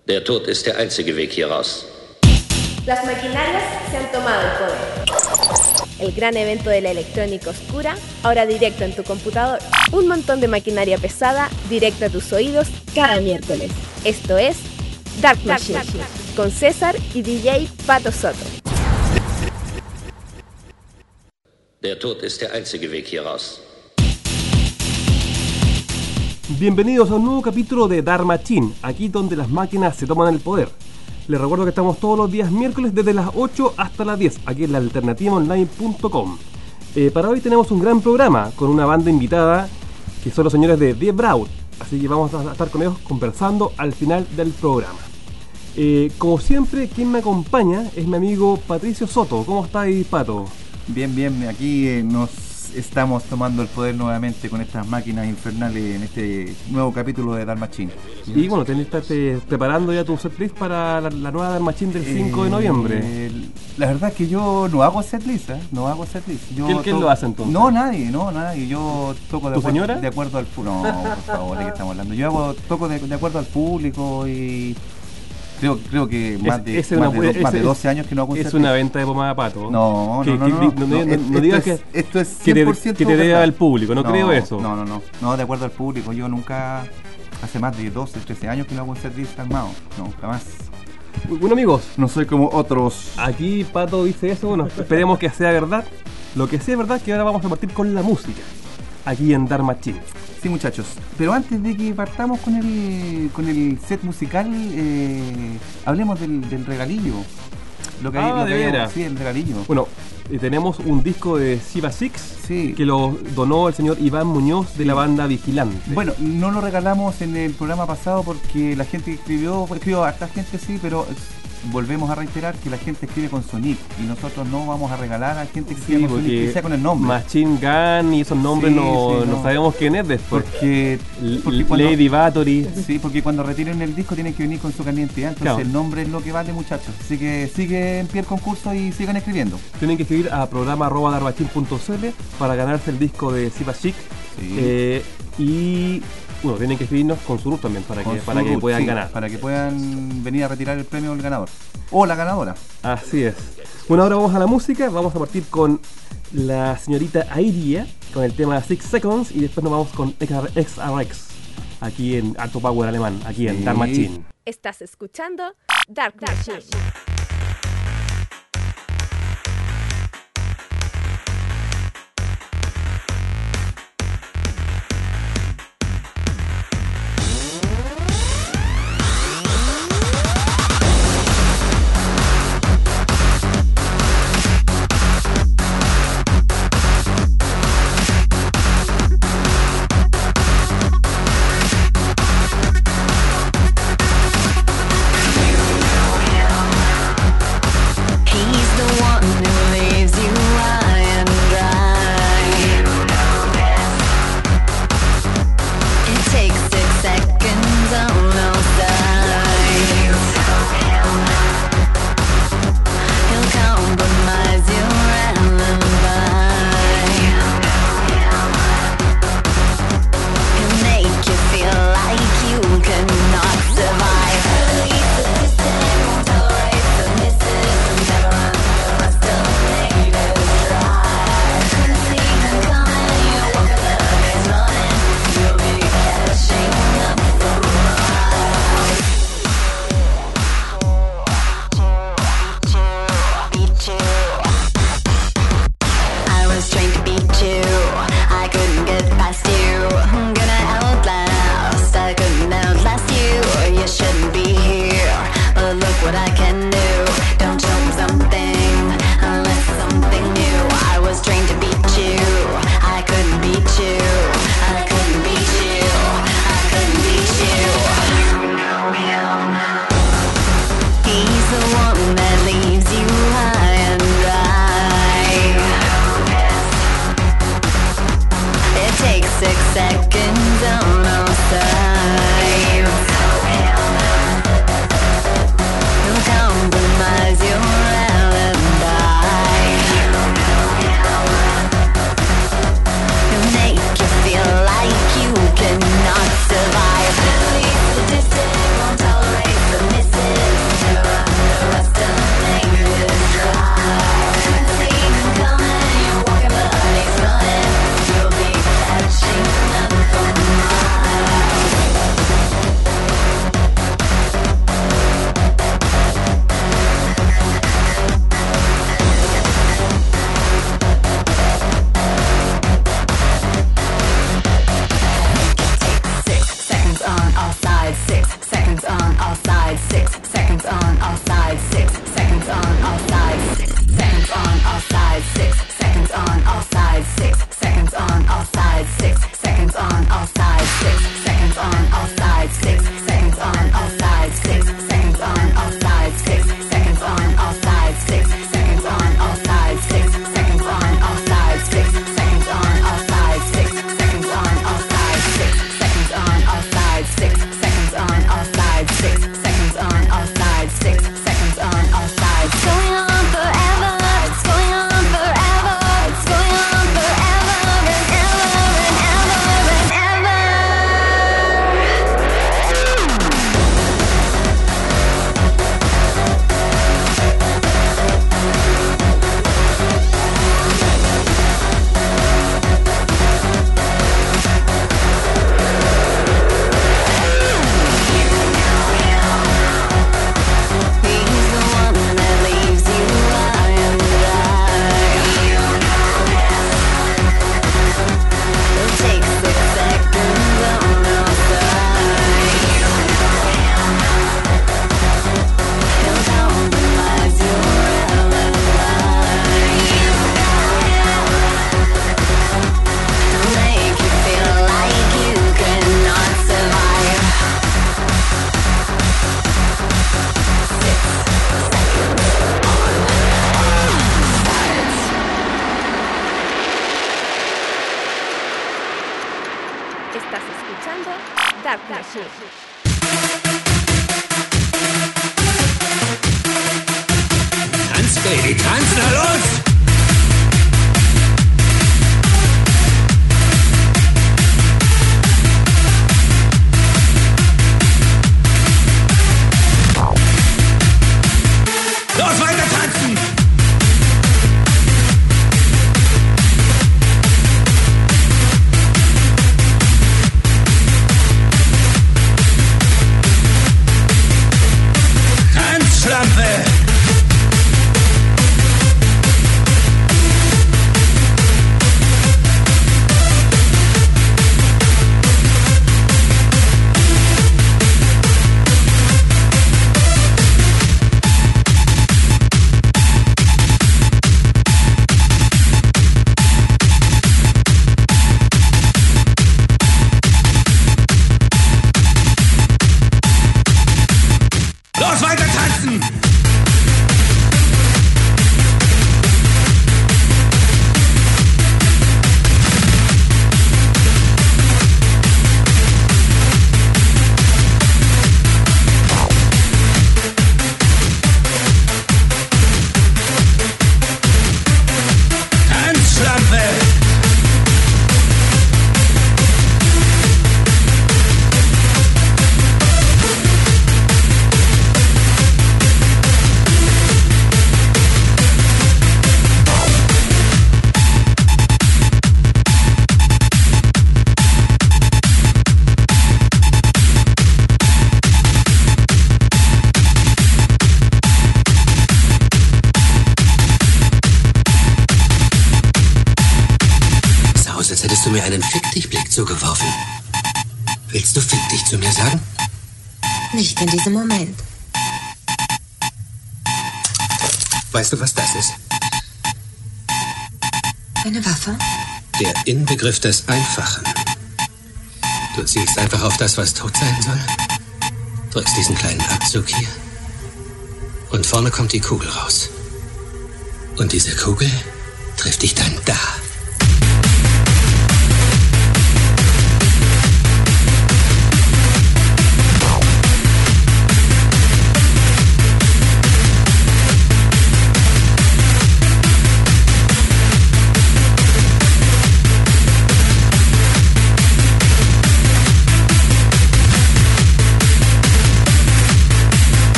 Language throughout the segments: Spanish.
Der Tod ist der einzige Weg hier raus. Las maquinarias se han tomado el poder. El gran evento de la electrónica oscura, ahora directo en tu computador. Un montón de maquinaria pesada, directo a tus oídos, cada miércoles. Esto es Dark Machine, con César y DJ Pato Soto. Der Tod ist der einzige Weg hier raus. Bienvenidos a un nuevo capítulo de Dark Machine, aquí donde las máquinas se toman el poder. Les recuerdo que estamos todos los días miércoles desde las 8 hasta las 10, aquí en la alternativaonline.com. Para hoy tenemos un gran programa con una banda invitada que son los señores de Die Braut, así que vamos a estar con ellos conversando al final del programa. Como siempre, quien me acompaña es mi amigo Patricio Soto. ¿Cómo está ahí, Pato? Bien, aquí nos estamos tomando el poder nuevamente con estas máquinas infernales en este nuevo capítulo de Dark Machine. Y bueno, tenés que estar preparando ya tu setlist para la nueva Dark Machine del 5 de noviembre. La verdad es que yo no hago setlist, no hago setlist. ¿Quién lo hace entonces? No, nadie. Yo toco ¿Tu señora? De acuerdo al público. No, por favor, ¿de qué estamos hablando? Toco de acuerdo al público y creo que más de 12 años que no hago un setlist. Es una venta de pomada, Pato. No digas que esto es 100% que te deba al público, no creo eso. No, de acuerdo al público. Yo nunca, hace más de 12, 13 años que no hago un setlist armado. No, jamás. Bueno, amigos, no soy como otros. Aquí Pato dice eso, bueno, esperemos que sea verdad. Lo que sí es verdad es que ahora vamos a partir con la música, aquí en Dark Machine. Sí, muchachos, pero antes de que partamos con el set musical, hablemos del regalillo. Sí, el regalillo. Bueno, tenemos un disco de Siva Six, sí, que lo donó el señor Iván Muñoz de la banda Vigilante. Bueno, no lo regalamos en el programa pasado porque la gente escribió harta gente, sí, pero volvemos a reiterar que la gente escribe con su nick y nosotros no vamos a regalar a gente que escriba con su nick, que sea con el nombre. Machine Gun y esos nombres no sabemos quién es después. Porque Lady Bathory. Sí, porque cuando retiren el disco tienen que venir con su carnet de identidad, entonces claro, el nombre es lo que vale, muchachos. Así que sigue en pie el concurso y sigan escribiendo. Tienen que escribir a programa@darmachine.cl para ganarse el disco de Siva Chic. Sí. Y bueno, tienen que escribirnos con su root también para que puedan ganar. Para que puedan venir a retirar el premio del ganador. O la ganadora. Así es. Bueno, ahora vamos a la música. Vamos a partir con la señorita Airia, con el tema 6 Seconds. Y después nos vamos con XRX, aquí en Alto Power Alemán, aquí en Dark Machine. Estás escuchando Dark Machine. sides, 6 seconds on all sides, 6 seconds on all sides, 6 seconds on all sides, 6 seconds on all sides, 6 seconds on all sides, 6 seconds on all sides, 6 seconds on all sides, 6 seconds on all sides, 6 seconds on all sides, 6 seconds on all sides, 6 seconds on all sides, 6 seconds on all sides, 6 seconds on all sides, 6 seconds on all sides, 6 seconds on all sides, 6 seconds on all sides, 6 seconds on all sides, 6 seconds on all sides. Going on forever, it's going on forever, it's going on forever and ever and ever and ever. He's the one that leaves you high and dry. He'll take 6 seconds on our side. He'll compromise your alibi. He'll make you feel like you cannot survive. 6 seconds on sides. Estás escuchando Dark Machine. Tanz, Baby, tanz, na los! Los, weiter tanzen! Tanzschlampe! Los, weiter tanzen! Tanzschlampe! Sah aus, als hättest du mir einen Fick-dich-Blick zugeworfen. Willst du Fick dich zu mir sagen? Nicht in diesem Moment. Weißt du, was das ist? Eine Waffe? Der Inbegriff des Einfachen. Du zielst einfach auf das, was tot sein soll, drückst diesen kleinen Abzug hier und vorne kommt die Kugel raus. Und diese Kugel trifft dich dann da.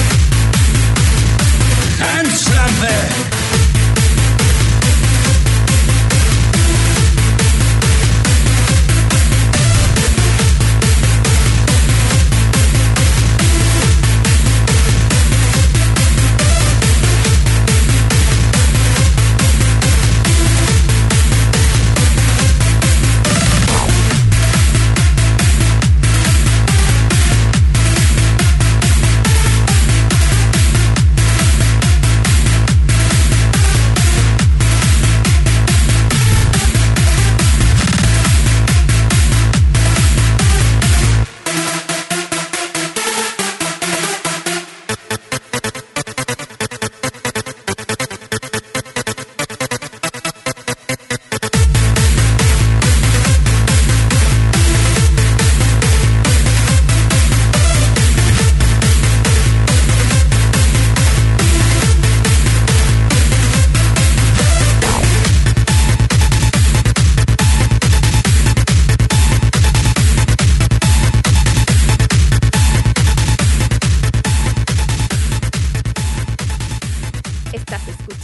Tanzschlampe!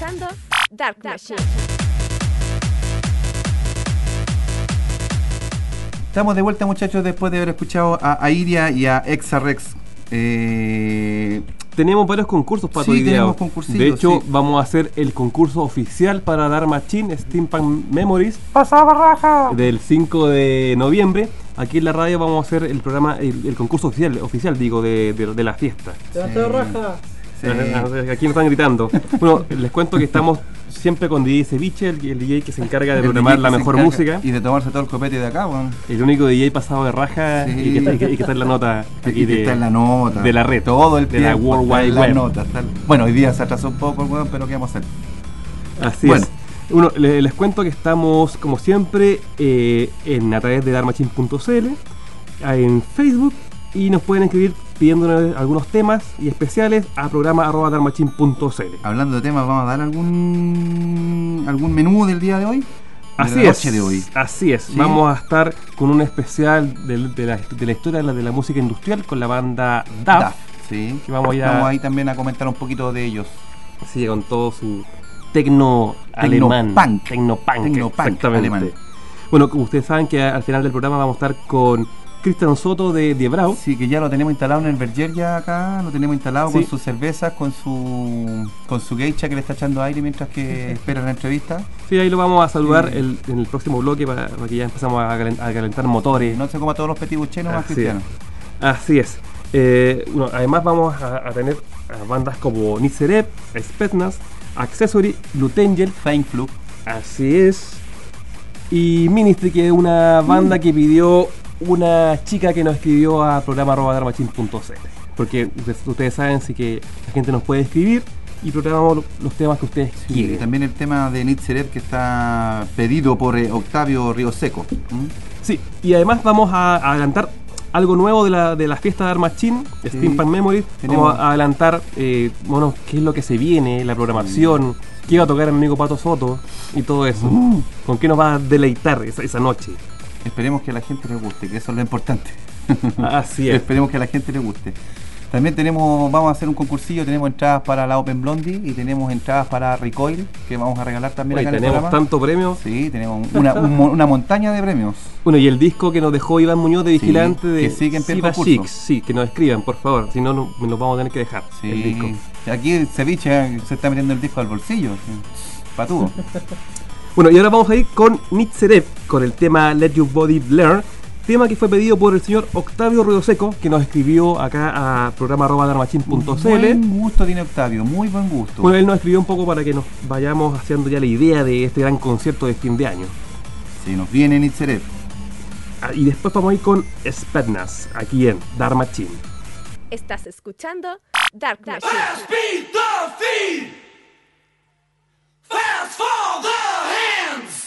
escuchando Dark Machine. Estamos de vuelta, muchachos, después de haber escuchado a Iria y a Exarex. Tenemos varios concursos para Sí, hoy día. tenemos concursillos, De hecho, sí. vamos a hacer el concurso oficial para Dark Machine Steampunk Memories del 5 de noviembre. Aquí en la radio vamos a hacer el programa, el concurso oficial digo, de la fiesta. Sí. Aquí nos están gritando. Bueno, les cuento que estamos siempre con DJ Ceviche, el DJ que se encarga de El programar DJ la que se mejor encarga música. y de tomarse todo el copete de acá, weón. El único DJ pasado de raja Sí. y que está en la nota aquí Y que está en la nota de la red, todo el de la tiempo World está Wide en la Web. nota, bueno, hoy día se atrasó un poco el weón, pero ¿qué vamos a hacer? Así Bueno. es. Bueno, les cuento que estamos, como siempre, a través de darmachin.cl, en Facebook, y nos pueden escribir pidiéndonos algunos temas y especiales a programa@darmachin.cl. Hablando de temas, ¿vamos a dar algún menú del día de hoy? Así de la es, noche de hoy. así es. Sí. Vamos a estar con un especial de la historia de la música industrial con la banda DAF. Sí. Que vamos a ir a- Vamos ahí también a comentar un poquito de ellos. Así con todo su tecno alemán. Tecnopunk. Tecnopunk, Tecnopunk exactamente. alemán. Bueno, como ustedes saben que al final del programa vamos a estar con Cristian Soto de Brau. Sí, que ya lo tenemos instalado en el Berger ya acá, lo tenemos instalado Sí. con sus cervezas, con su geisha que le está echando aire mientras que espera la entrevista. Sí, ahí lo vamos a saludar Sí. en el próximo bloque para que ya empezamos a calentar motores. No se coma todos los petibuchenos más Así cristianos. Así es. Bueno, además vamos a tener a bandas como Nitzerep, Spetsnaz, Accessory, Blutengel. Feinflug. Así es. Y Ministry, que es una banda que pidió una chica que nos escribió a programa@darmachin.cl. Porque ustedes saben sí que la gente nos puede escribir y programamos los temas que ustedes Y quieren. también el tema de Nitzerep que está pedido por Octavio Rioseco. Sí, y además vamos a adelantar algo nuevo de la fiesta de Darmachin, Steampunk Memories. Tenemos- Vamos a adelantar bueno, qué es lo que se viene, la programación, qué va a tocar el amigo Pato Soto y todo eso. Con qué nos va a deleitar esa noche. Esperemos que a la gente le guste, que eso es lo importante. Así es. Esperemos que a la gente le guste. También vamos a hacer un concursillo, tenemos entradas para la Open Blondie y tenemos entradas para Recoil, que vamos a regalar también Oye, acá en el tenemos programa. tantos premios. Sí, tenemos una montaña de premios. Bueno, y el disco que nos dejó Iván Muñoz de Vigilante de que sigue en pie el Siva concurso. Chicks. Sí, que nos escriban, por favor, si no, nos los vamos a tener que dejar. El disco. Sí. Aquí el ceviche se está metiendo el disco al bolsillo. Patudo. Bueno, y ahora vamos a ir con Nitzerep, con el tema Let Your Body Learn, tema que fue pedido por el señor Octavio Rioseco, que nos escribió acá a programa@darmachin.cl. Buen gusto tiene Octavio, muy buen gusto. Bueno, él nos escribió un poco para que nos vayamos haciendo ya la idea de este gran concierto de fin de año. Se nos viene Nitzerep. Y después vamos a ir con Spetsnaz, aquí en Darmachin. Estás escuchando Dark Machine. Fast beat the feet. Fast for the hands.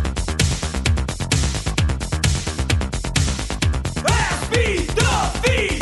Fast beat the feet.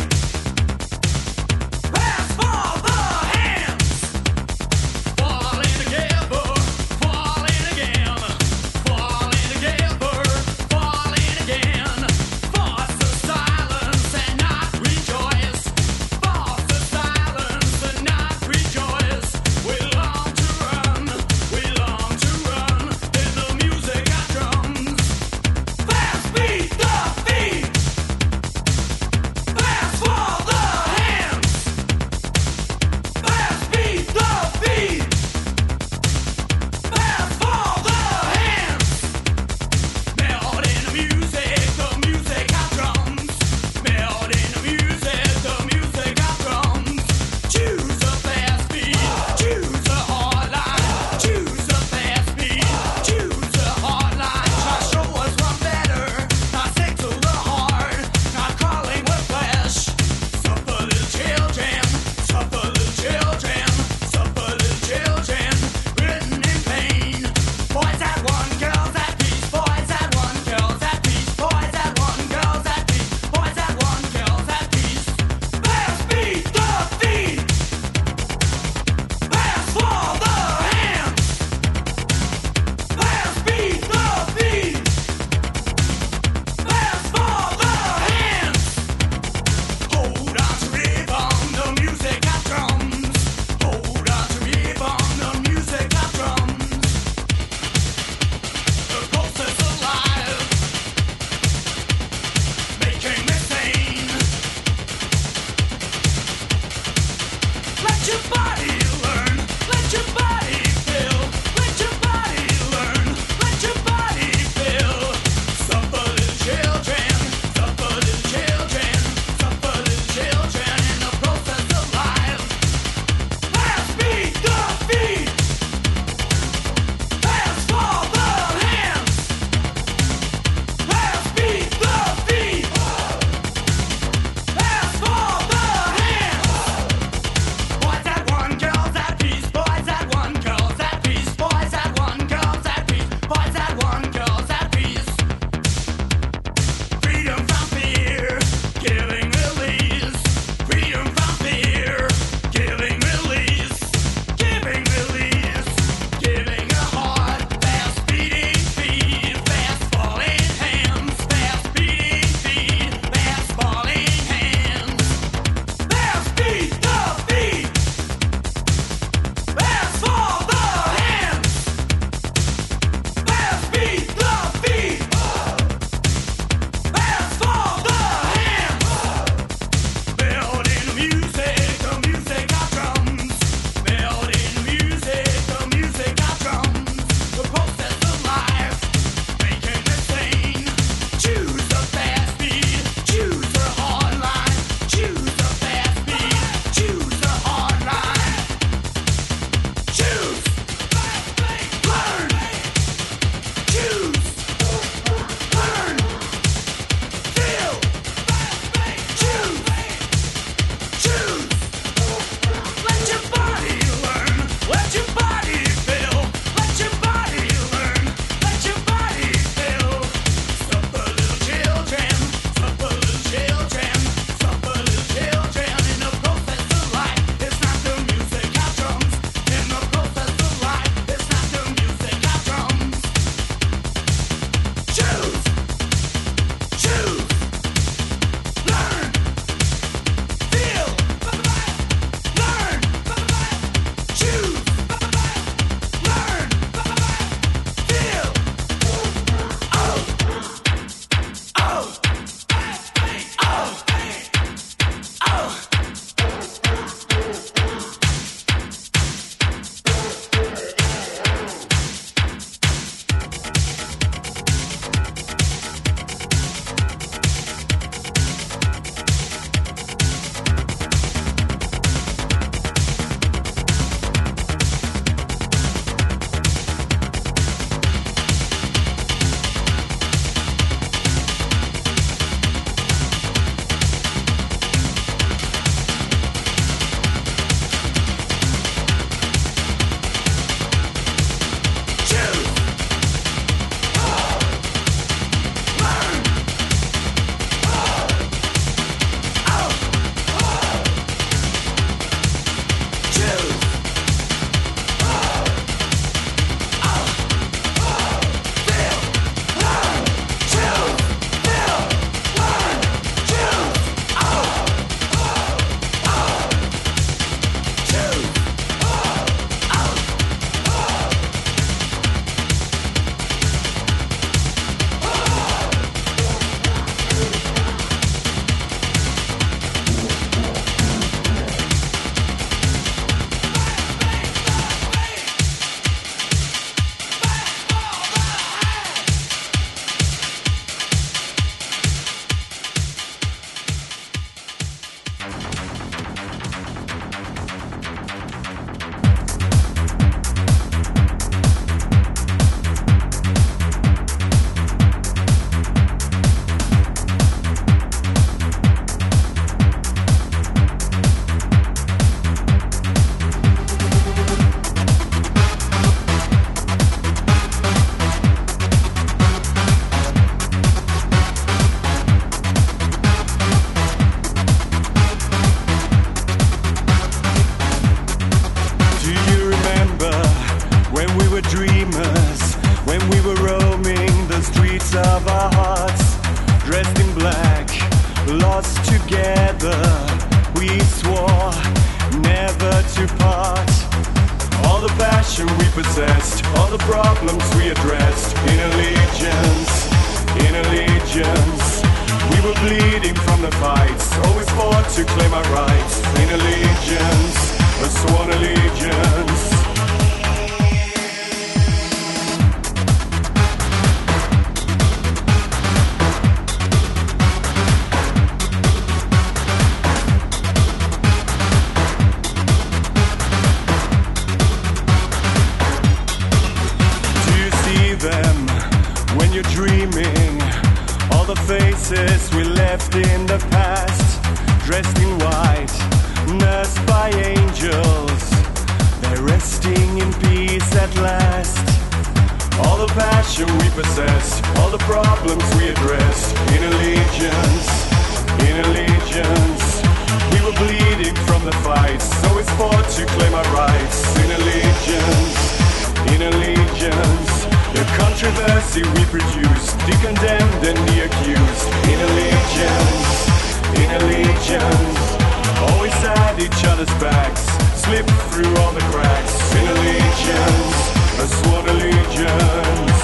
of our hearts, dressed in black, lost together. We swore never to part. All the passion we possessed, all the problems we addressed. In allegiance, in allegiance, we were bleeding from the fights, always fought to claim our rights. In allegiance, a sworn allegiance. When you're dreaming, all the faces we left in the past, dressed in white, nursed by angels, they're resting in peace at last. All the passion we possessed, all the problems we addressed. In allegiance, in allegiance, we were bleeding from the fights, always fought to claim our rights. In allegiance, in allegiance, the controversy we produced, the condemned and the accused. In allegiance, in allegiance, always at each other's backs, slip through all the cracks. In allegiance, a sworn allegiance.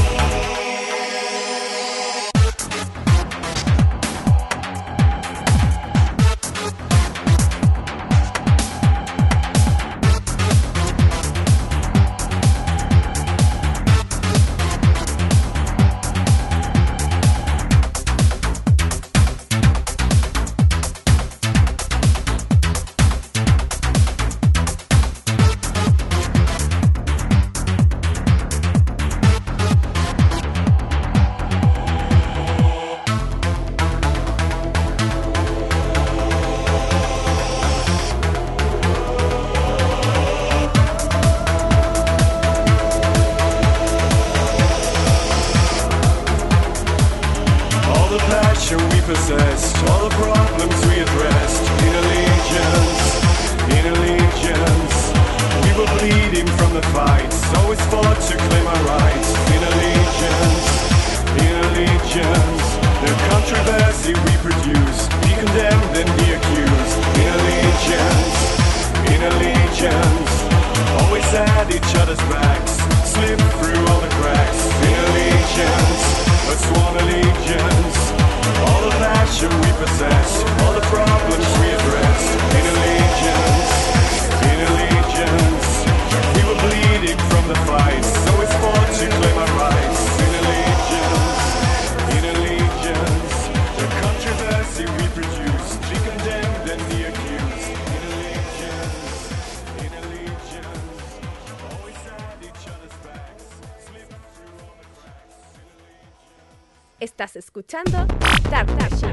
Estás escuchando Dark Machine.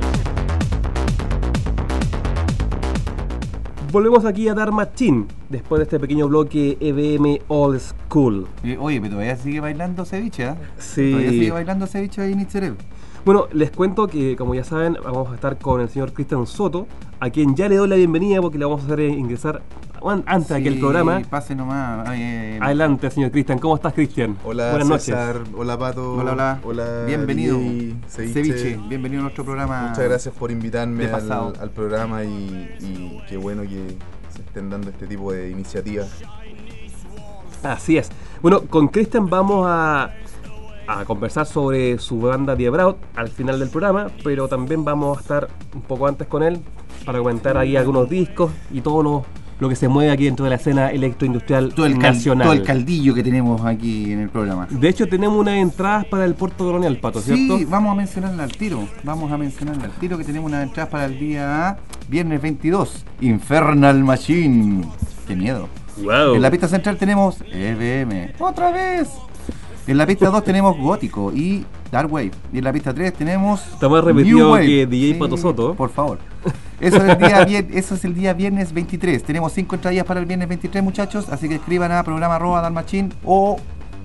Volvemos aquí a Dark Machine, después de este pequeño bloque EBM Old School. Oye, pero todavía sigue bailando ceviche, ¿eh? Sí. Todavía sigue bailando ceviche ahí en Itzereb. Bueno, les cuento que, como ya saben, vamos a estar con el señor Cristian Soto, a quien ya le doy la bienvenida porque le vamos a hacer ingresar antes de aquel programa. Pase nomás. Adelante, señor Cristian. ¿Cómo estás, Cristian? Hola, buenas César. noches. Hola, Pato. Hola. Bienvenido. Ceviche. Bienvenido a nuestro programa. Muchas gracias por invitarme al programa y qué bueno que se estén dando este tipo de iniciativas. Así es. Bueno, con Cristian vamos a conversar sobre su banda Die Braut al final del programa, pero también vamos a estar un poco antes con él para comentar ahí algunos discos y todo lo que se mueve aquí dentro de la escena electroindustrial nacional. Todo el caldillo que tenemos aquí en el programa. De hecho, tenemos unas entradas para el Puerto Colonial, Pato, ¿cierto? Sí, vamos a mencionarla al tiro. Que tenemos unas entradas para el día viernes 22. Infernal Machine. ¡Qué miedo! Wow. En la pista central tenemos EBM. ¡Otra vez! En la pista 2 tenemos Gótico y Dark Wave. Y en la pista 3 tenemos está más repetido que DJ Pato Soto. Por favor. Eso es el día viernes 23. Tenemos 5 entradillas para el viernes 23, muchachos. Así que escriban a programa@darkmachine o...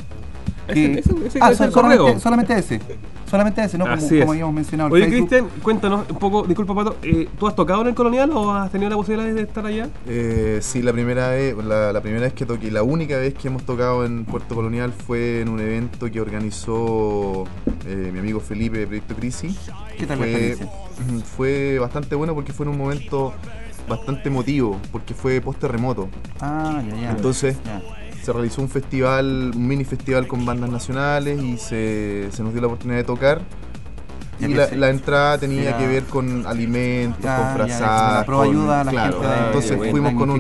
Solamente ese, ¿no? Como habíamos mencionado. Oye, Cristian, cuéntanos un poco, disculpa, Pato, ¿tú has tocado en el Colonial o has tenido la posibilidad de estar allá? Sí, la primera vez que toqué, la única vez que hemos tocado en Puerto Colonial fue en un evento que organizó mi amigo Felipe de Proyecto Crisis. ¿Qué tal la experiencia? Fue bastante bueno porque fue en un momento bastante emotivo, porque fue post-terremoto. Ya. Entonces se realizó un festival, un mini festival con bandas nacionales y se nos dio la oportunidad de tocar. Y la entrada tenía que ver con alimentos, con frazadas, con ayuda a la gente. Entonces fuimos con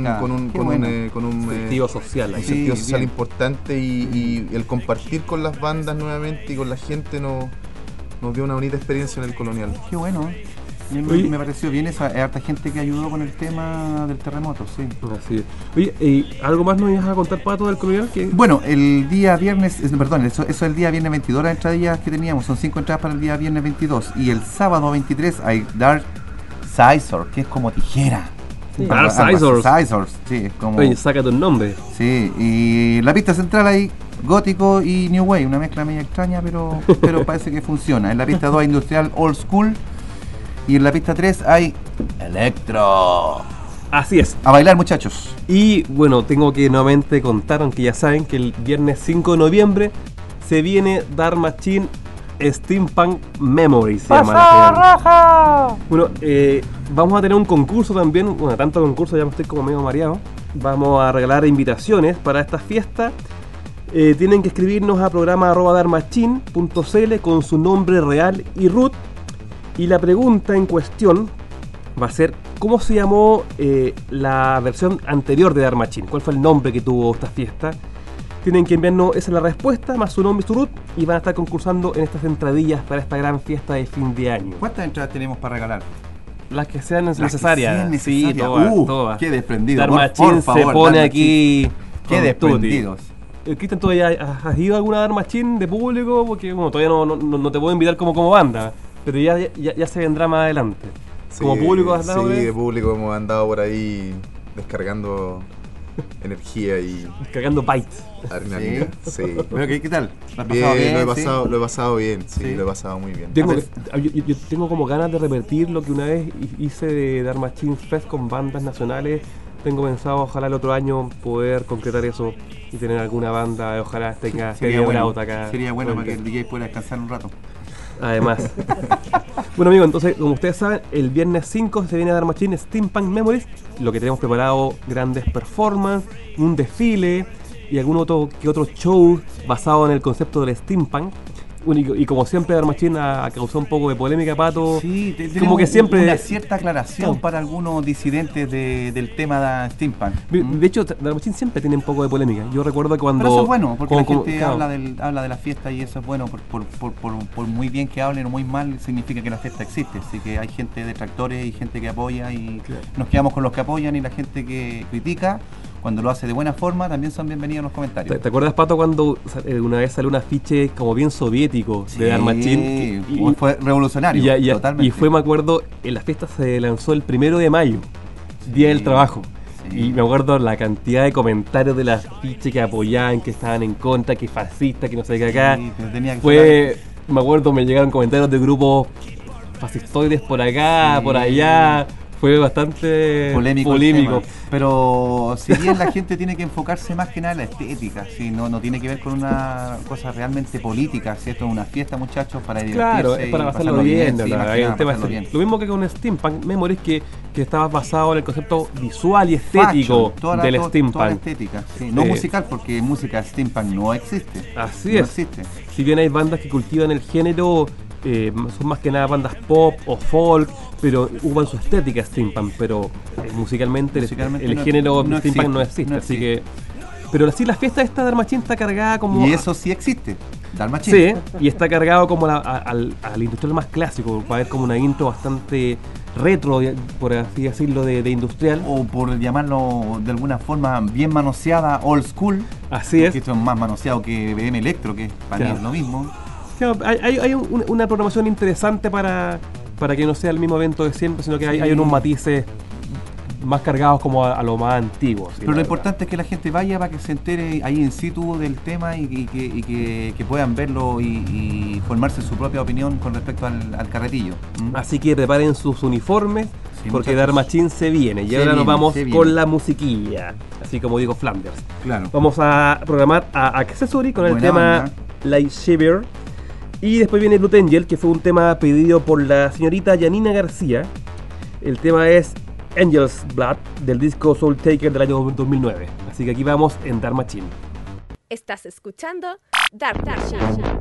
un sentido social, un sentido social importante y el compartir con las bandas nuevamente y con la gente nos dio una bonita experiencia en el Colonial. Qué bueno. Me pareció bien esa harta gente que ayudó con el tema del terremoto, sí. Así es. Oye, ¿algo más nos ibas a contar, Pato, del Colonial? Bueno, el día viernes, eso es el día viernes 22, las entradillas que teníamos, son 5 entradas para el día viernes 22. Y el sábado 23 hay Dark Scissors, que es como tijera. Dark Scissors. Sí, es como... Oye, sácate un nombre. Sí, y la pista central hay gótico y New Wave, una mezcla media extraña, pero parece que funciona. En la pista 2 hay Industrial Old School. Y en la pista 3 hay Electro. Así es. A bailar, muchachos. Y bueno, tengo que nuevamente contar, aunque ya saben que el viernes 5 de noviembre se viene Dark Machine Steampunk Memories. Se llama. Bueno, vamos a tener un concurso también. Bueno, tanto concurso, ya me estoy como medio mareado. Vamos a regalar invitaciones para esta fiesta. Tienen que escribirnos a programa@darkmachine.cl con su nombre real y root. Y la pregunta en cuestión va a ser: ¿cómo se llamó la versión anterior de Dark Machine? ¿Cuál fue el nombre que tuvo esta fiesta? Tienen que enviarnos, esa es la respuesta, más su nombre y su root, y van a estar concursando en estas entradillas para esta gran fiesta de fin de año. ¿Cuántas entradas tenemos para regalar? Las que sean necesarias. Sí, todas. Qué desprendido. Dark Machine se pone aquí. Qué desprendidos. Cristian, ¿tú has ido a alguna Dark Machine de público? Porque bueno, todavía no te puedo invitar como banda. Pero ya se vendrá más adelante. Sí, ¿Como público has andado? Sí, de público hemos andado por ahí descargando energía y... Descargando bytes. Adrenalina, sí. Bueno, ¿qué tal? ¿Lo has pasado bien? Lo he pasado bien, sí, lo he pasado muy bien. Yo tengo como ganas de repetir lo que una vez hice de Dark Machine Fest con bandas nacionales. Tengo pensado, ojalá el otro año poder concretar eso y tener alguna banda, ojalá tenga Brauta acá. Sería bueno para que el DJ pueda descansar un rato. Además. Bueno, amigos, entonces, como ustedes saben, el viernes 5 se viene a Dark Machine Steampunk Memories. Lo que tenemos preparado: grandes performances, un desfile y algún otro show basado en el concepto del steampunk. Y como siempre, Dark Machine ha causado un poco de polémica, Pato. Sí, como que siempre una cierta aclaración para algunos disidentes del tema de steampunk. De hecho, Dark Machine siempre tiene un poco de polémica. Yo recuerdo cuando... Pero eso es bueno, porque la gente habla de la fiesta y eso es bueno. Por muy bien que hablen o muy mal, significa que la fiesta existe. Así que hay gente detractores y gente que apoya y nos quedamos con los que apoyan, y la gente que critica, cuando lo hace de buena forma, también son bienvenidos en los comentarios. ¿Te acuerdas, Pato, cuando una vez salió un afiche como bien soviético de Dark Machine? Y fue revolucionario, totalmente. Y fue, me acuerdo, en la fiesta se lanzó el 1 de mayo, Día del Trabajo. Sí. Y me acuerdo la cantidad de comentarios de las afiches que apoyaban, que estaban en contra, que fascista, que no sé qué acá. Me acuerdo, me llegaron comentarios de grupos fascistoides por acá, por allá. Fue bastante polémico. Pero si bien la gente tiene que enfocarse más que nada en la estética, ¿sí? No tiene que ver con una cosa realmente política, ¿cierto? Es una fiesta, muchachos, para divertirse. Claro, es para pasarlo bien. Lo mismo que con Steampunk Memories, que estaba basado en el concepto visual y estético del steampunk. Toda la estética, sí. No musical, porque música steampunk no existe. Así es. Existe. Si bien hay bandas que cultivan el género, son más que nada bandas pop o folk, pero usan su estética steampunk, pero musicalmente el género steampunk no existe, así que... Pero sí, la fiesta de esta Dark Machine está cargada como... Y eso sí existe, Dark Machine. Sí, y está cargado como al industrial más clásico. Va a haber como una intro bastante retro, por así decirlo, de industrial. O por llamarlo de alguna forma bien manoseada, old school. Así es. Esto es más manoseado que BM Electro, que para mí es lo mismo. Hay una programación interesante para que no sea el mismo evento de siempre, sino que hay unos matices más cargados como a lo más antiguo. Pero lo importante es que la gente vaya para que se entere ahí in situ del tema y que puedan verlo y formarse su propia opinión con respecto al carretillo. Así que preparen sus uniformes, porque Dark Machine se viene. Y ahora nos vamos con la musiquilla, así como digo Flanders. Claro. Vamos a programar a Accessory con el tema Light Shiver. Y después viene Blood Angel, que fue un tema pedido por la señorita Yanina García. El tema es Angel's Blood, del disco Soul Taker del año 2009. Así que aquí vamos en Dark Machine. Estás escuchando Dark Machine.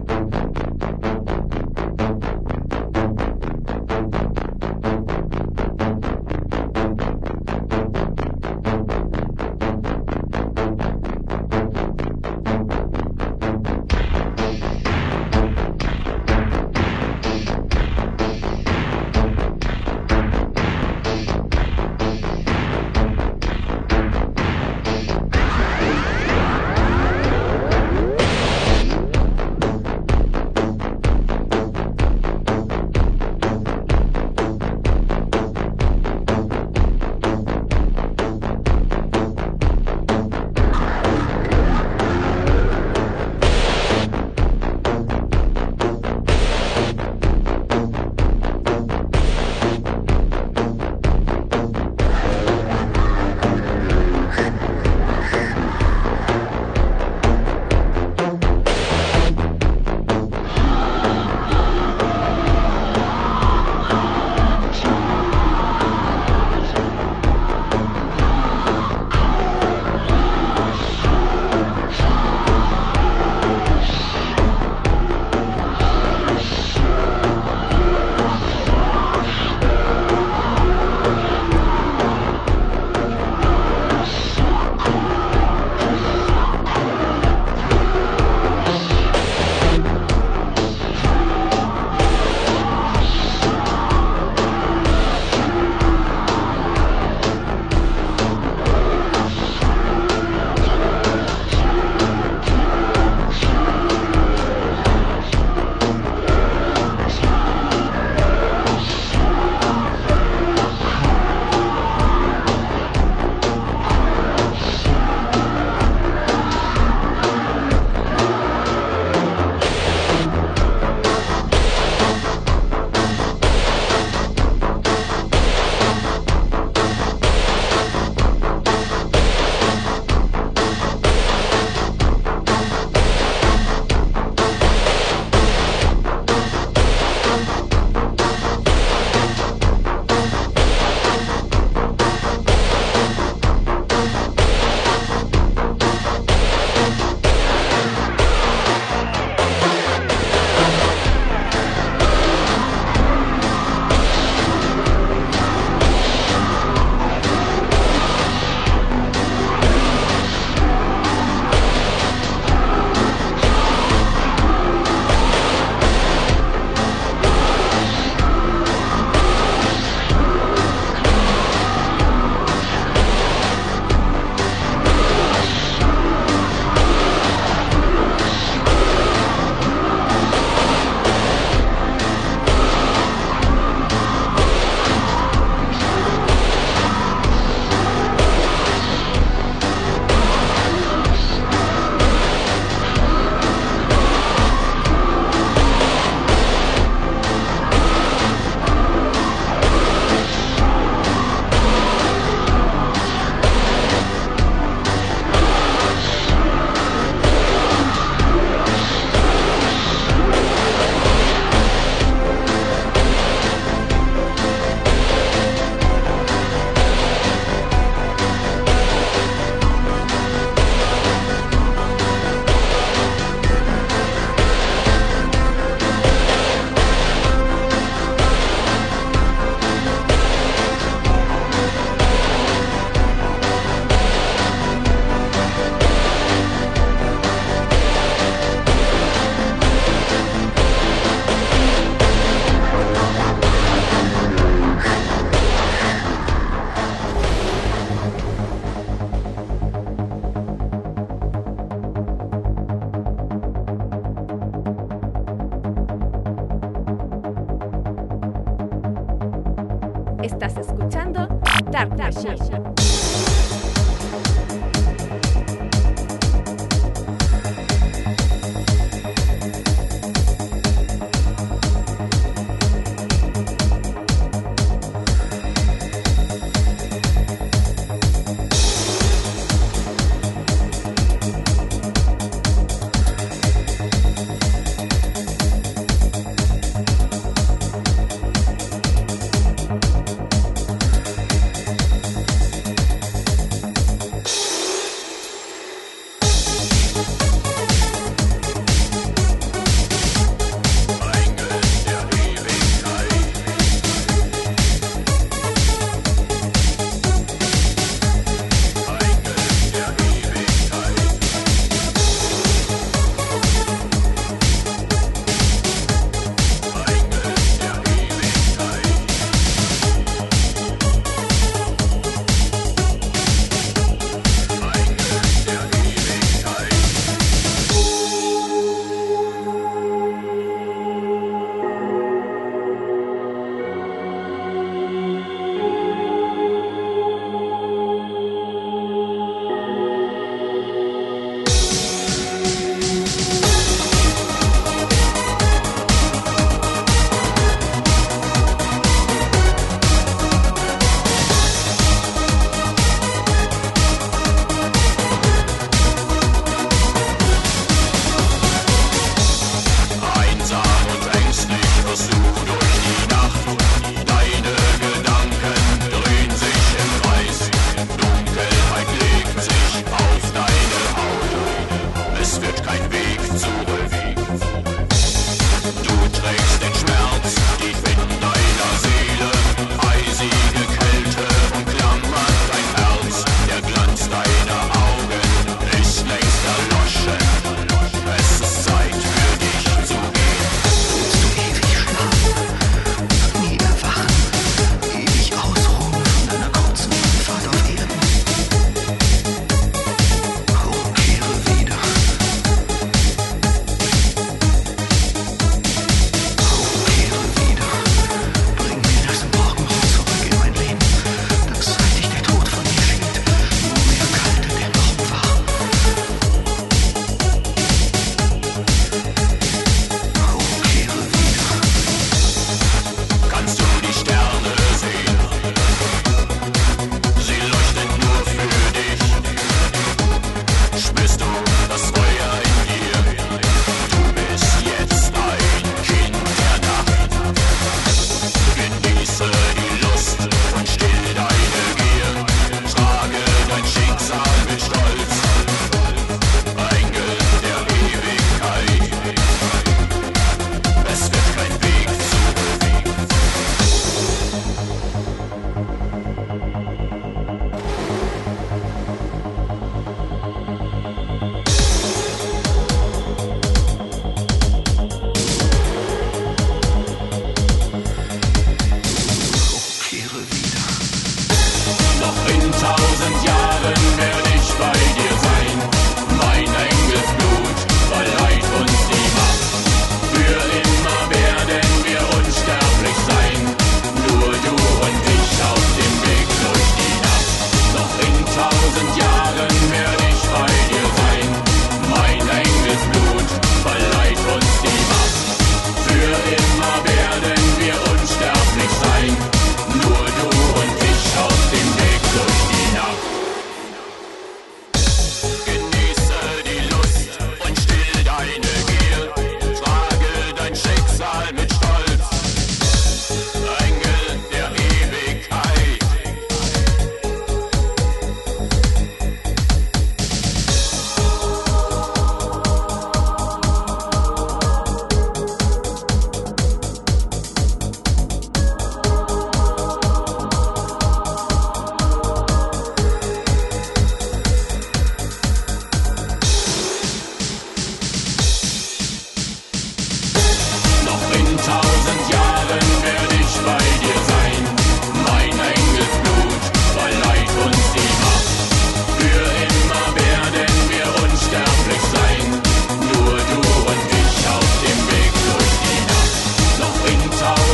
Estás escuchando Dark Machine.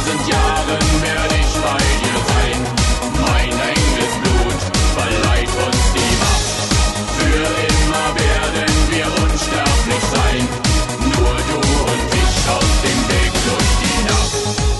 1000 Jahren werde ich bei dir sein. Mein Engelsblut verleiht uns die Macht. Für immer werden wir unsterblich sein. Nur du und ich auf dem Weg durch die Nacht.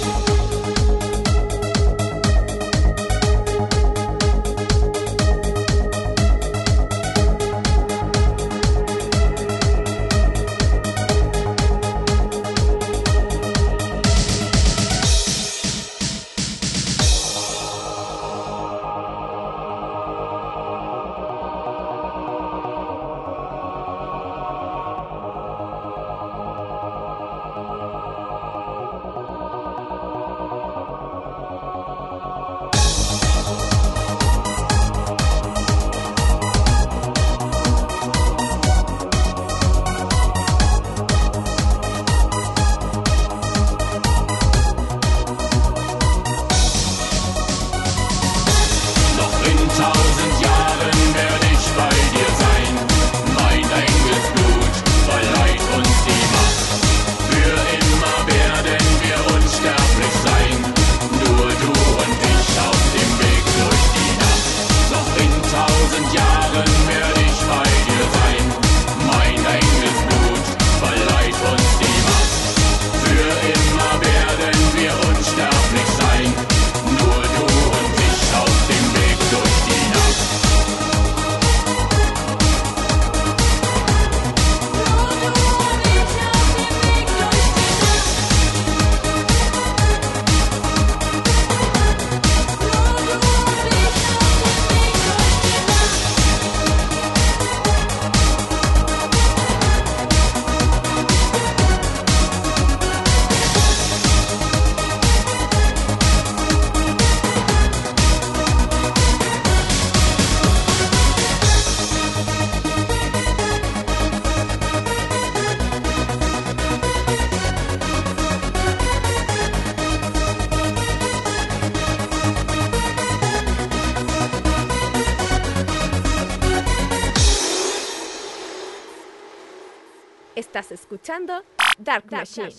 Estás escuchando Dark Machine.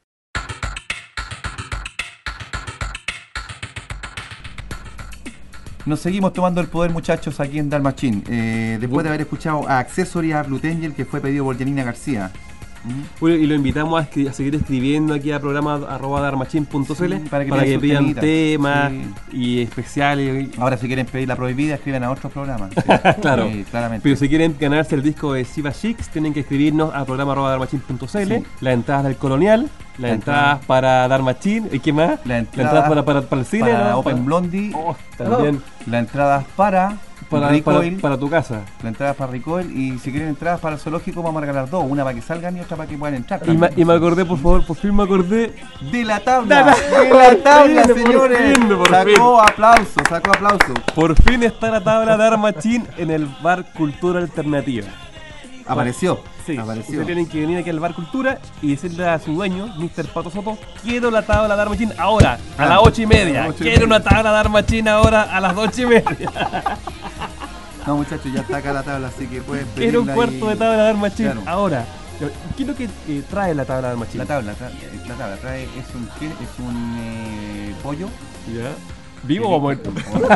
Nos seguimos tomando el poder, muchachos, aquí en Dark Machine. Después de haber escuchado a Accessory a Blue Angel, que fue pedido por Janina García. Bueno, y lo invitamos a seguir escribiendo aquí a programa @darmachine.cl para que pidan temas y especiales. Ahora, si quieren pedir la prohibida, escriben a otros programas. Claro, claramente. Pero si quieren ganarse el disco de Siva Chicks, tienen que escribirnos a programa @darmachine.cl. Sí. Las entradas del Colonial, las entradas para Dark Machine, ¿y qué más? Las entradas para el cine, para ¿no? Open Blondie. También. Las entradas para tu casa. La entrada para Recoil, y si quieren entradas para el zoológico vamos a regalar dos, una para que salgan y otra para que puedan entrar. Y me acordé, por favor, por fin me acordé de la tabla, señores. Sacó aplauso. Por fin está la tabla de Dark Machine en el Bar Cultura Alternativa. Apareció. Sí, ustedes tienen que venir aquí al Bar Cultura y decirle a su dueño, Mr. Pato Soto, quiero la tabla de Dark Machine ahora, a las 8:30. Quiero una tabla de Dark Machine ahora a las 8:30. No, muchachos, ya está acá la tabla, así que pueden pedirla. Quiero un cuarto de tabla de Dark Machine, claro, ahora. ¿Qué es lo que trae la tabla de Dark Machine? La tabla trae, es un pollo. ¿Ya? ¿Vivo o muerto?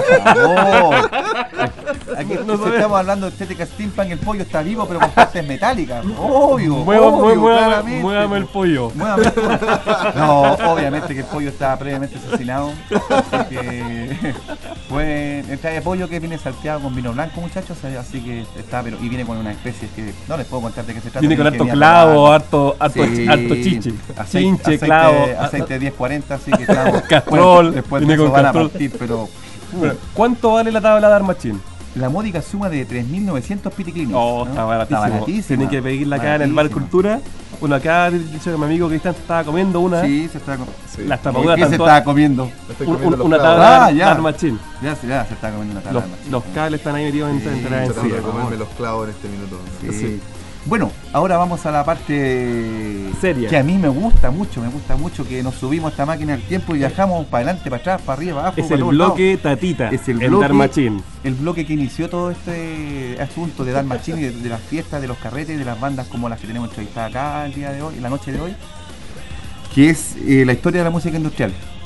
Aquí estamos hablando de estética steampunk, el pollo está vivo pero con partes metálicas. Obvio. Muévame el pollo. No, obviamente que el pollo estaba previamente asesinado. Fue entrada de pollo que viene salteado con vino blanco, muchachos, así que está, pero y viene con una especie que no les puedo contar de qué se trata. Viene con harto clavo, harto chiche. Chinche, clavo. Aceite 1040, así que estamos. Castrol. Después de eso van a partir, pero... ¿Cuánto vale la tabla de Dark Machine? La módica suma de 3.900 piticlinis. Oh, está baratísimo. Tienen que pedirla acá en el Bar Cultura. Bueno, acá dicho que mi amigo Cristian se estaba comiendo una. Sí, se estaba comiendo. Sí. Las tapaduras ¿Qué se estaba comiendo? Una tabla de Dark Machine. Ya se está comiendo una tabla de Dark Machine. Los cables están ahí metidos en la encía. Tengo que comerme los clavos en este minuto. Sí. Bueno, ahora vamos a la parte seria, que a mí me gusta mucho, que nos subimos a esta máquina del tiempo y viajamos para adelante, para atrás, para arriba, para abajo. Es el bloque Tatita, es el bloque Dark Machine. El bloque que inició todo este asunto de Dark Machine y de las fiestas, de los carretes, de las bandas como las que tenemos entrevistadas acá el día de hoy, la noche de hoy, que es la historia de la música industrial.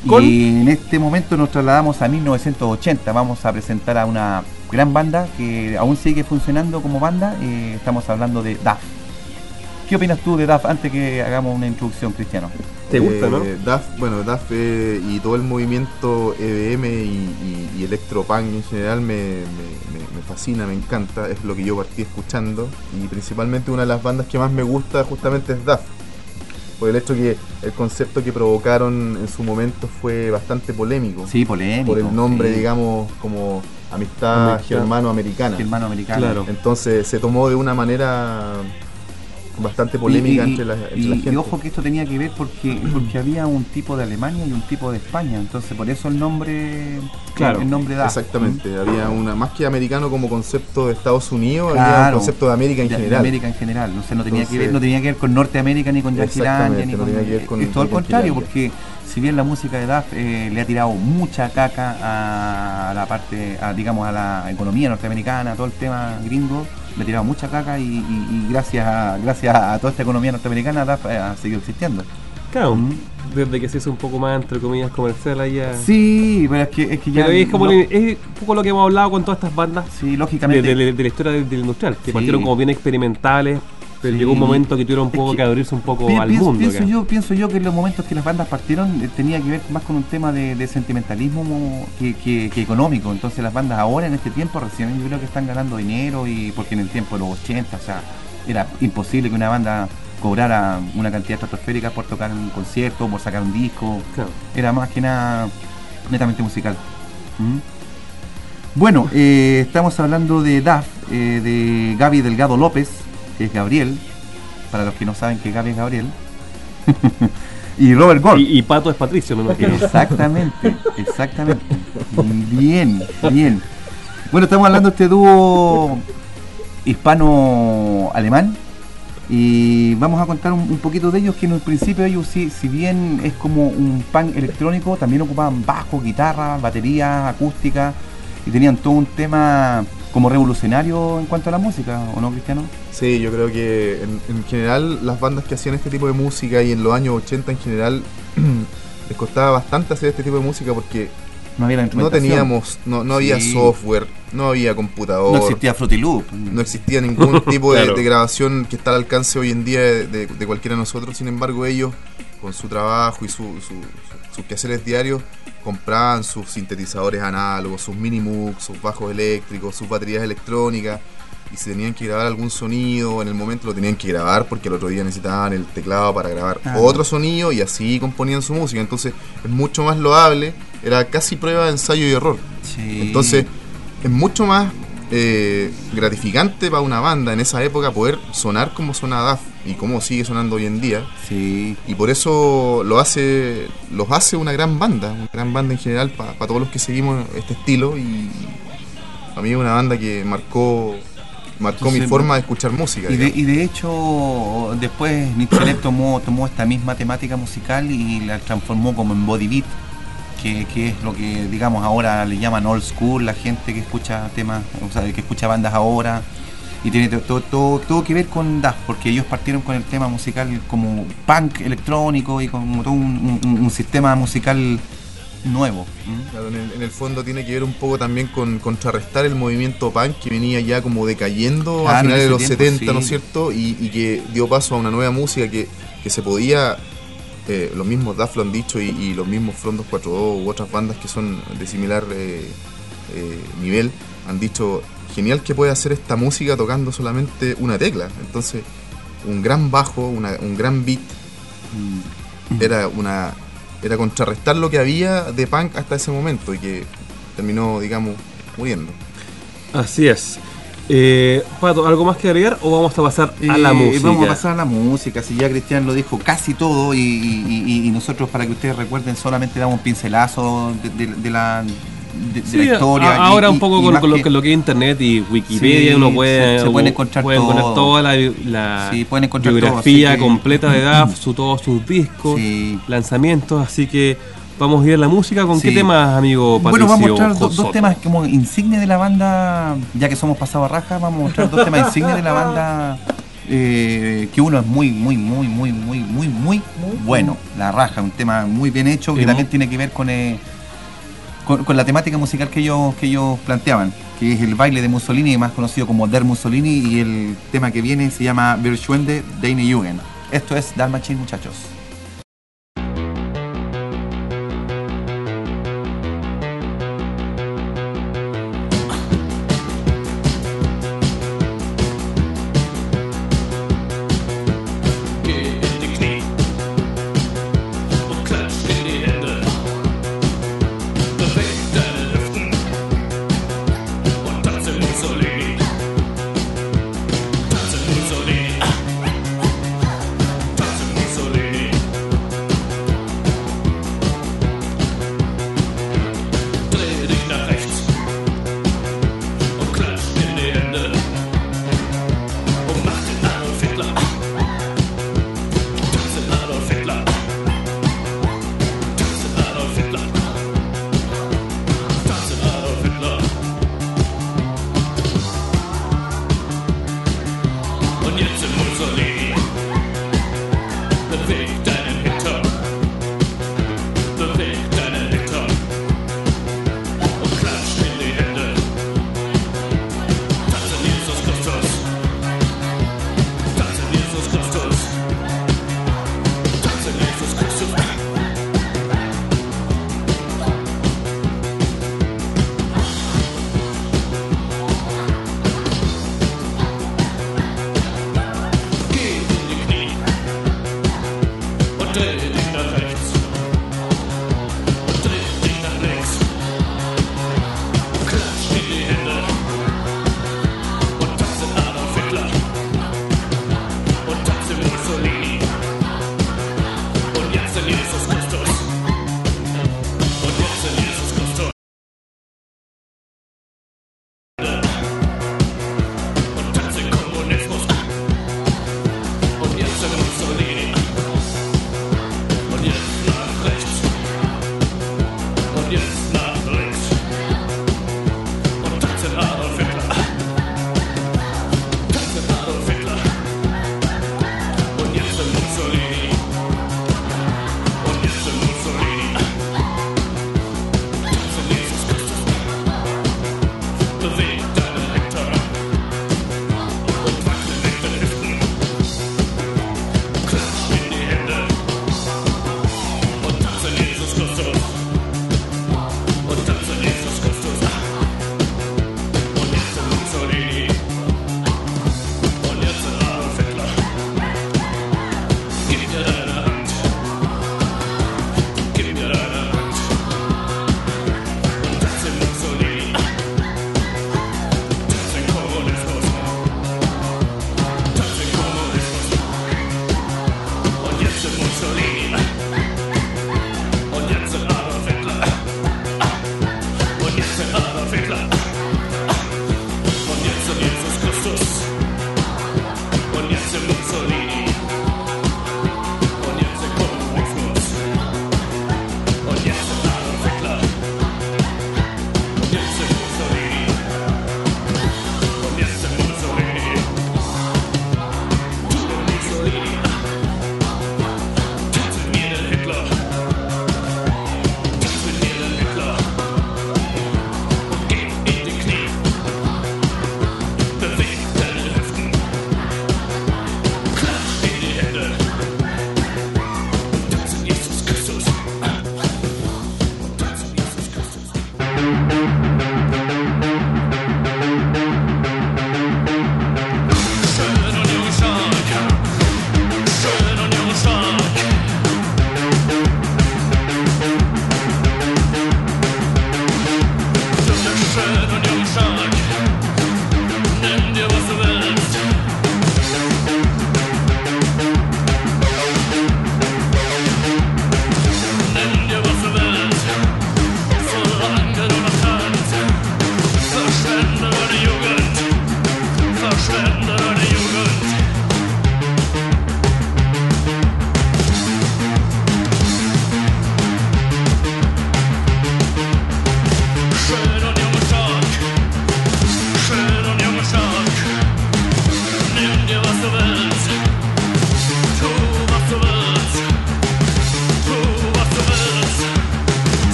Y en este momento nos trasladamos a 1980. Vamos a presentar a una gran banda que aún sigue funcionando como banda. Estamos hablando de DAF. ¿Qué opinas tú de DAF antes que hagamos una introducción, Cristiano? ¿Te gusta, no? DAF y todo el movimiento EDM y electropunk en general me fascina, me encanta, es lo que yo partí escuchando, y principalmente una de las bandas que más me gusta justamente es DAF, por el hecho que el concepto que provocaron en su momento fue bastante polémico. Sí, polémico. Por el nombre, digamos, como amistad germano-americana. Claro. Entonces se tomó de una manera bastante polémica entre la gente. Y ojo que esto tenía que ver porque había un tipo de Alemania y un tipo de España, entonces por eso el nombre DAF. Exactamente, había una, más que americano como concepto de Estados Unidos, había un concepto de América en general. De América en general, no tenía que ver con Norteamérica ni con Yaquilandia, ni con es todo el contrario, porque si bien la música de DAF le ha tirado mucha caca a la parte, digamos, a la economía norteamericana, a todo el tema gringo, le ha tirado mucha caca y gracias a toda esta economía norteamericana DAF ha seguido existiendo. Claro, desde que se hizo un poco más, entre comillas, comercial allá. Sí, pero es que ya... Pero es como es un poco lo que hemos hablado con todas estas bandas. Sí, lógicamente. De la historia del industrial, que partieron como bien experimentales, pero llegó un momento que tuvieron un poco que abrirse un poco al mundo. Pienso yo que en los momentos que las bandas partieron tenía que ver más con un tema de sentimentalismo que económico. Entonces las bandas ahora en este tiempo recién yo creo que están ganando dinero, y porque en el tiempo de los 80, o sea, era imposible que una banda cobrara una cantidad estratosférica por tocar un concierto, por sacar un disco. Claro. Era más que nada netamente musical. Bueno, estamos hablando de DAF, de Gaby Delgado López, que es Gabriel, para los que no saben que Gaby es Gabriel, y Robert Gore. Y Pato es Patricio, me imagino. Exactamente. Bien. Bueno, estamos hablando de este dúo hispano-alemán, y vamos a contar un poquito de ellos, que en el principio ellos, si bien es como un punk electrónico, también ocupaban bajo, guitarra, batería, acústica, y tenían todo un tema como revolucionario en cuanto a la música, ¿o no, Cristiano? Sí, yo creo que en general las bandas que hacían este tipo de música, y en los años 80 en general les costaba bastante hacer este tipo de música porque no había la instrumentación. No había software, no había computador, no existía Fruity Loop, no existía ningún tipo de grabación que está al alcance hoy en día de cualquiera de nosotros. Sin embargo, ellos, con su trabajo y sus quehaceres diarios, compraban sus sintetizadores análogos, sus Minimoog, sus bajos eléctricos, sus baterías electrónicas, y si tenían que grabar algún sonido en el momento lo tenían que grabar porque el otro día necesitaban el teclado para grabar otro sonido, y así componían su música. Entonces es mucho más loable, era casi prueba de ensayo y error. Sí. Entonces es mucho más gratificante para una banda en esa época poder sonar como suena DAF y como sigue sonando hoy en día. Sí. Y por eso los hace una gran banda en general para todos los que seguimos este estilo, y a mí es una banda que marcó mi forma de escuchar música. Y de hecho después Nitzhelev tomó esta misma temática musical y la transformó como en body beat, que es lo que, digamos, ahora le llaman old school, la gente que escucha temas, o sea, que escucha bandas ahora, y tiene todo que ver con DAF, porque ellos partieron con el tema musical como punk electrónico y como todo un sistema musical nuevo. Claro, en el fondo tiene que ver un poco también con contrarrestar el movimiento punk que venía ya como decayendo a finales de los 70, ¿no es cierto? Y que dio paso a una nueva música que se podía... los mismos DAF lo han dicho, y los mismos Front 242 u otras bandas que son de similar nivel han dicho: genial que puede hacer esta música tocando solamente una tecla. Entonces un gran bajo, un gran beat era contrarrestar lo que había de punk hasta ese momento, y que terminó, digamos, muriendo. Así es. Pato, ¿algo más que agregar o vamos a pasar a la música? Vamos a pasar a la música, si ya Cristian lo dijo casi todo, y nosotros, para que ustedes recuerden, solamente damos un pincelazo de la historia. Ahora un poco con lo que es internet y Wikipedia, uno puede encontrar toda la biografía completa de DAF, todos sus discos, lanzamientos, así que vamos a ir a la música. ¿Con qué temas, amigo Patricio? Bueno, vamos a mostrar dos temas como insignia de la banda, ya que somos pasado a raja, vamos a mostrar dos temas insignia de la banda que uno es muy bueno, la raja, un tema muy bien hecho que también tiene que ver con la temática musical que ellos planteaban, que es el baile de Mussolini, más conocido como Der Mussolini, y el tema que viene se llama Verschwende deine Jugend. Esto es Dharma Machine, muchachos.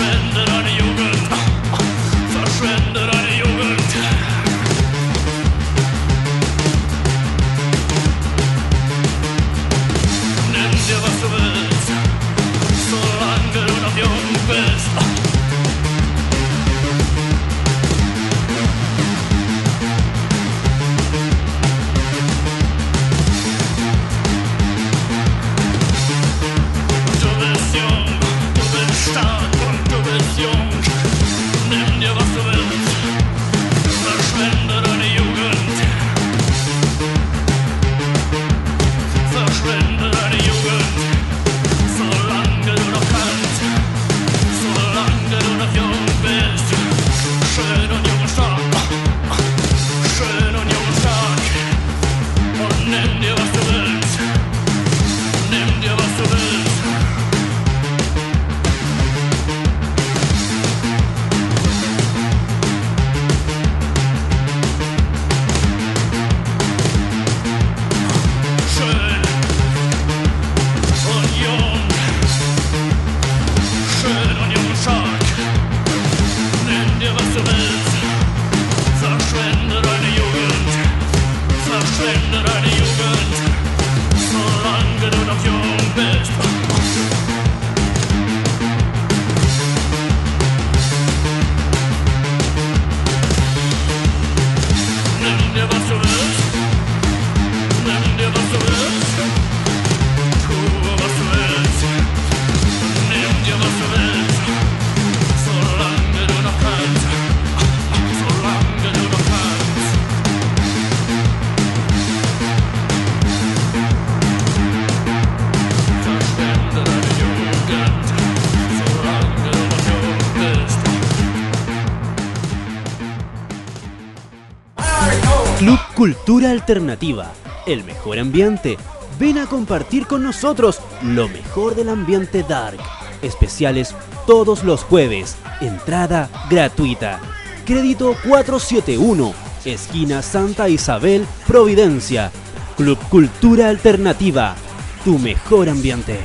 Club Cultura Alternativa, el mejor ambiente. Ven a compartir con nosotros lo mejor del ambiente dark. Especiales todos los jueves. Entrada gratuita. Crédito 471, esquina Santa Isabel, Providencia. Club Cultura Alternativa, tu mejor ambiente.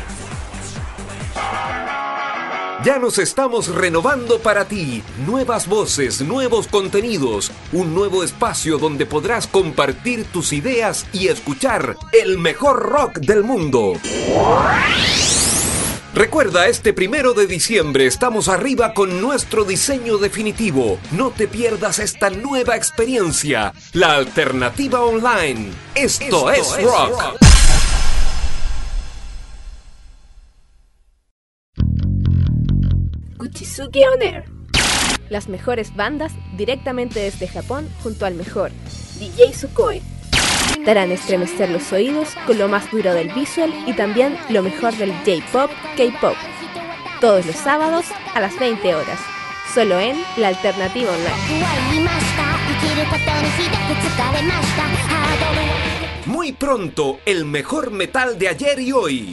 Ya nos estamos renovando para ti. Nuevas voces, nuevos contenidos, un nuevo espacio donde podrás compartir tus ideas y escuchar el mejor rock del mundo. Recuerda, este 1 de diciembre estamos arriba con nuestro diseño definitivo. No te pierdas esta nueva experiencia, la Alternativa Online. Esto es rock. Uchizuki On Air. Las mejores bandas directamente desde Japón junto al mejor DJ Sukoi. Te harán estremecer los oídos con lo más duro del visual y también lo mejor del J-Pop, K-Pop. Todos los sábados a las 20 horas. Solo en la Alternativa Online. Muy pronto, el mejor metal de ayer y hoy.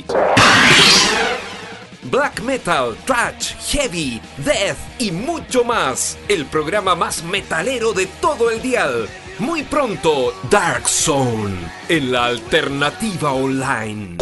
Black metal, thrash, heavy, death y mucho más. El programa más metalero de todo el dial. Muy pronto, Dark Zone, en la Alternativa Online.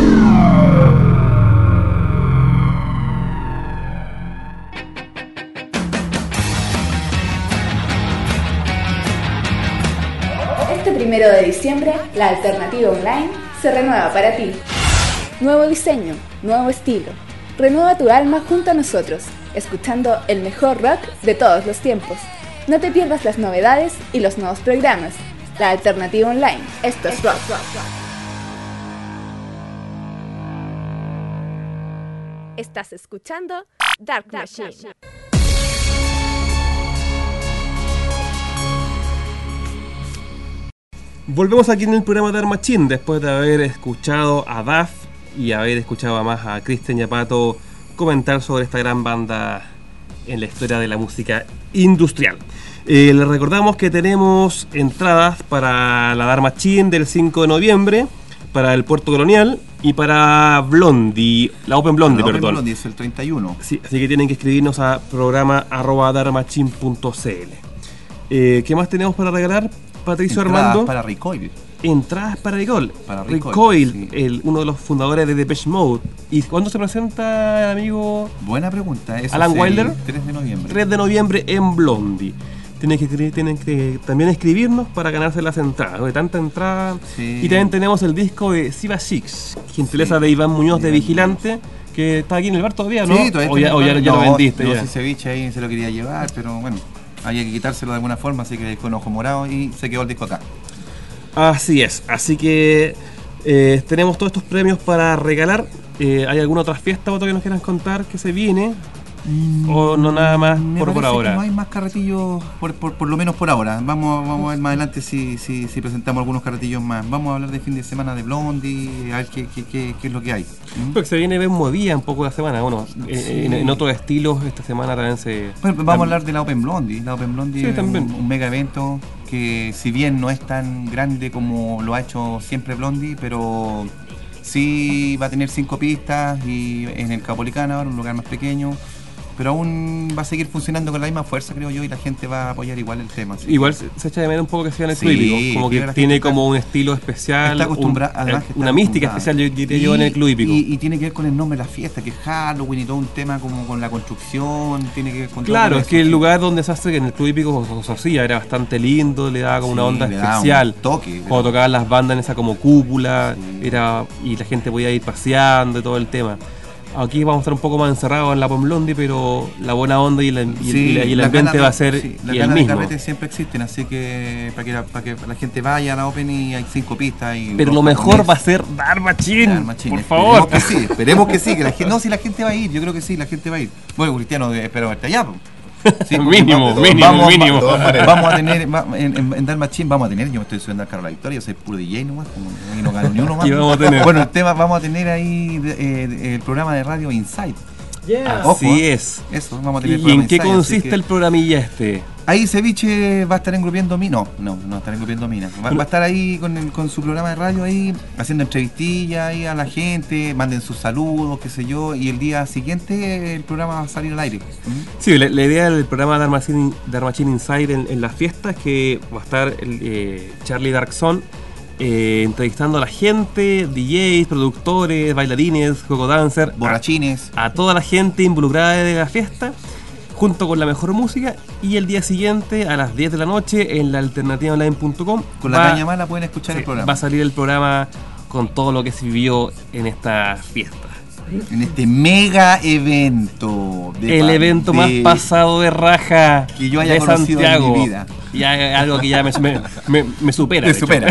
Este 1 de diciembre, la Alternativa Online se renueva para ti. Nuevo diseño, nuevo estilo. Renueva tu alma junto a nosotros, escuchando el mejor rock de todos los tiempos. No te pierdas las novedades y los nuevos programas. La Alternativa Online. Esto es rock. Estás escuchando Dark Machine. Volvemos aquí en el programa Dark Machine después de haber escuchado a Duff y haber escuchado más a Cristian y a Pato comentar sobre esta gran banda en la historia de la música industrial. Les recordamos que tenemos entradas para la Dark Machine del 5 de noviembre, para el Puerto Colonial y para Blondie, la Open Blondie, Open perdón. Blondie es el 31. Sí, así que tienen que escribirnos a programa@darkmachine.cl. ¿Qué más tenemos para regalar, Patricio? Entradas Armando? Para Recoil. entradas para Recoil. Sí. Uno de los fundadores de Depeche Mode. ¿Y cuándo se presenta el amigo? Buena pregunta. Eso Alan es Wilder. 3 de noviembre. 3 de noviembre en Blondie. Tienen que también escribirnos para ganarse las entradas. De tanta entrada. Sí. Y también tenemos el disco de Siva Six, gentileza de Iván Muñoz de Vigilante, que está aquí en el bar todavía, ¿no? Sí, todavía o ya lo vendiste. No, ya. si ceviche ahí se lo quería llevar, pero bueno, había que quitárselo de alguna forma, así que dejó un ojo morado y se quedó el disco acá. Así es, así que tenemos todos estos premios para regalar. ¿Hay alguna otra fiesta Otto, que nos quieran contar que se viene? ¿O no nada más por ahora? No hay más carretillos, por lo menos por ahora. Vamos a ver más adelante si presentamos algunos carretillos más. Vamos a hablar de fin de semana de Blondie, a ver qué es lo que hay. Porque se viene bien movida un poco la semana. Bueno, sí. en otros estilos esta semana también se... Bueno, vamos a hablar de la Open Blondie. La Open Blondie es un mega evento que, si bien no es tan grande como lo ha hecho siempre Blondie, pero sí va a tener 5 pistas y en el Caupolicán ahora, un lugar más pequeño. Pero aún va a seguir funcionando con la misma fuerza, creo yo, y la gente va a apoyar igual el tema. ¿Sí? Igual se echa de menos un poco que sea en el Club Hípico, como que tiene como un estilo especial, está acostumbrada, una mística especial, yo diría yo, en el Club Hípico. Y tiene que ver con el nombre de la fiesta, que es Halloween y todo un tema como con la construcción, tiene que ver con claro, todo es que el lugar donde se hace en el Club Hípico con Socia era bastante lindo, le daba como una onda especial. Un toque, cuando tocaban las bandas en esa como cúpula, y la gente podía ir paseando y todo el tema. Aquí vamos a estar un poco más encerrados en la Open Blondie, pero la buena onda y el ambiente va a ser las el ganas mismo. De carrete siempre existen, así que para que la gente vaya a la Open y hay 5 pistas. Pero lo mejor va a ser Dharma Chin, por favor. Esperemos que sí, que la gente, no, si la gente va a ir, yo creo que sí, la gente va a ir. Bueno, Cristiano, espero verte allá. Sí, mínimo. Vamos a tener, en Dharma Chin vamos a tener, yo me estoy subiendo al carro de la victoria, yo soy puro DJ nomás, y no gano ni uno más. Bueno, el tema, vamos a tener ahí el programa de radio Insight. Así es. Eso, vamos a tener ¿Y en qué consiste el programilla este? Ahí Ceviche va a estar engrupiendo minas. No va a estar engrupiendo minas. Va a estar ahí con su programa de radio ahí, haciendo entrevistillas ahí a la gente, manden sus saludos, qué sé yo, y el día siguiente el programa va a salir al aire. Sí, la idea del programa Dharma Chin Inside en la fiesta es que va a estar Charlie Darkson entrevistando a la gente, DJs, productores, bailarines, coco dancers, borrachines, a toda la gente involucrada de la fiesta, junto con la mejor música. Y el día siguiente a las 10 de la noche en la alternativaonline.com con la caña mala pueden escuchar el programa. Va a salir el programa con todo lo que se vivió en esta fiesta, en este mega evento evento más pasado de raja que yo haya de conocido Santiago en mi vida. Y algo que ya me supera.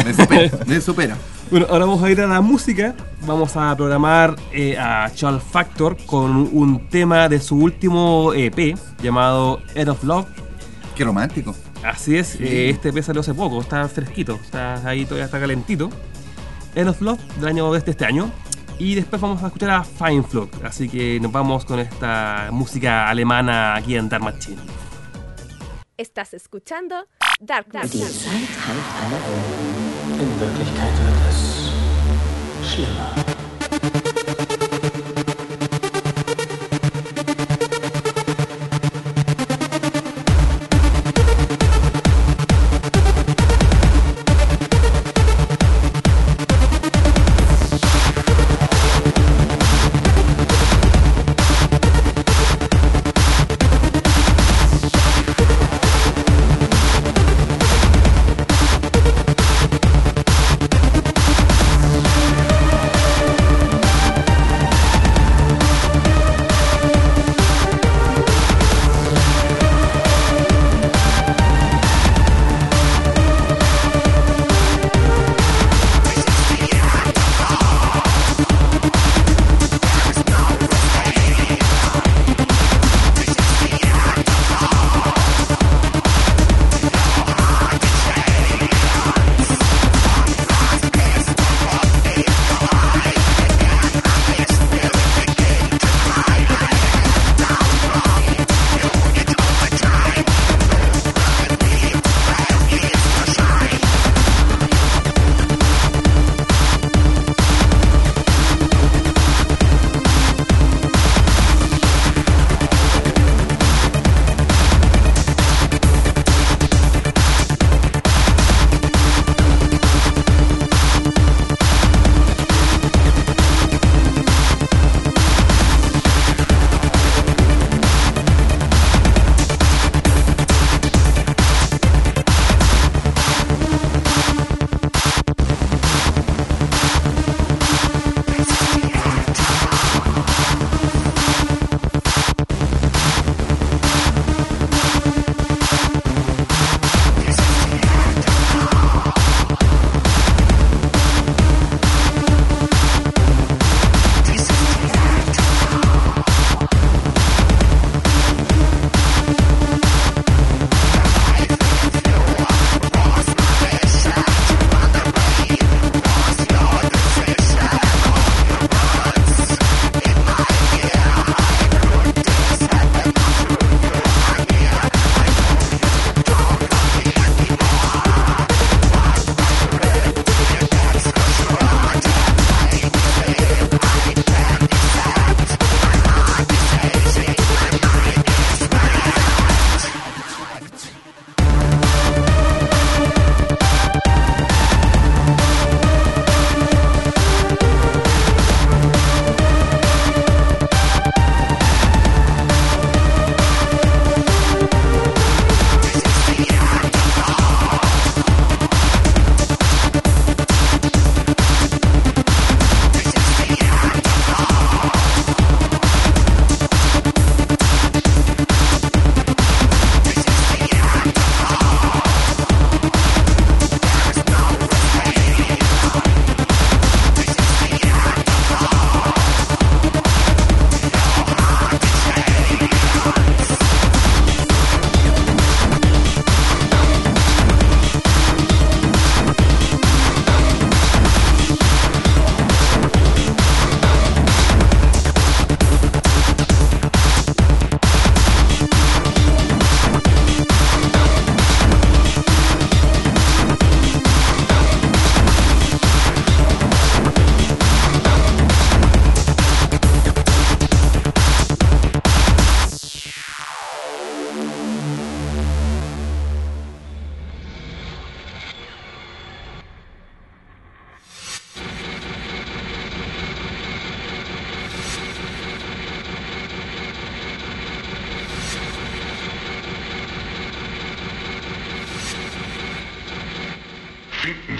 Me supera. Bueno, ahora vamos a ir a la música. Vamos a programar a Charles Factor con un tema de su último EP llamado End of Love. Qué romántico. Así es, sí. Este EP salió hace poco, está fresquito, está ahí, todavía está calentito. End of Love del año de este año. Y después vamos a escuchar a Fine Flock. Así que nos vamos con esta música alemana aquí en Dharma Chin. Estás escuchando Dark. Die Zeit heilt alle Wunden. In Wirklichkeit wird es schlimmer.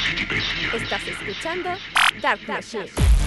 Estás escuchando Dark Machine.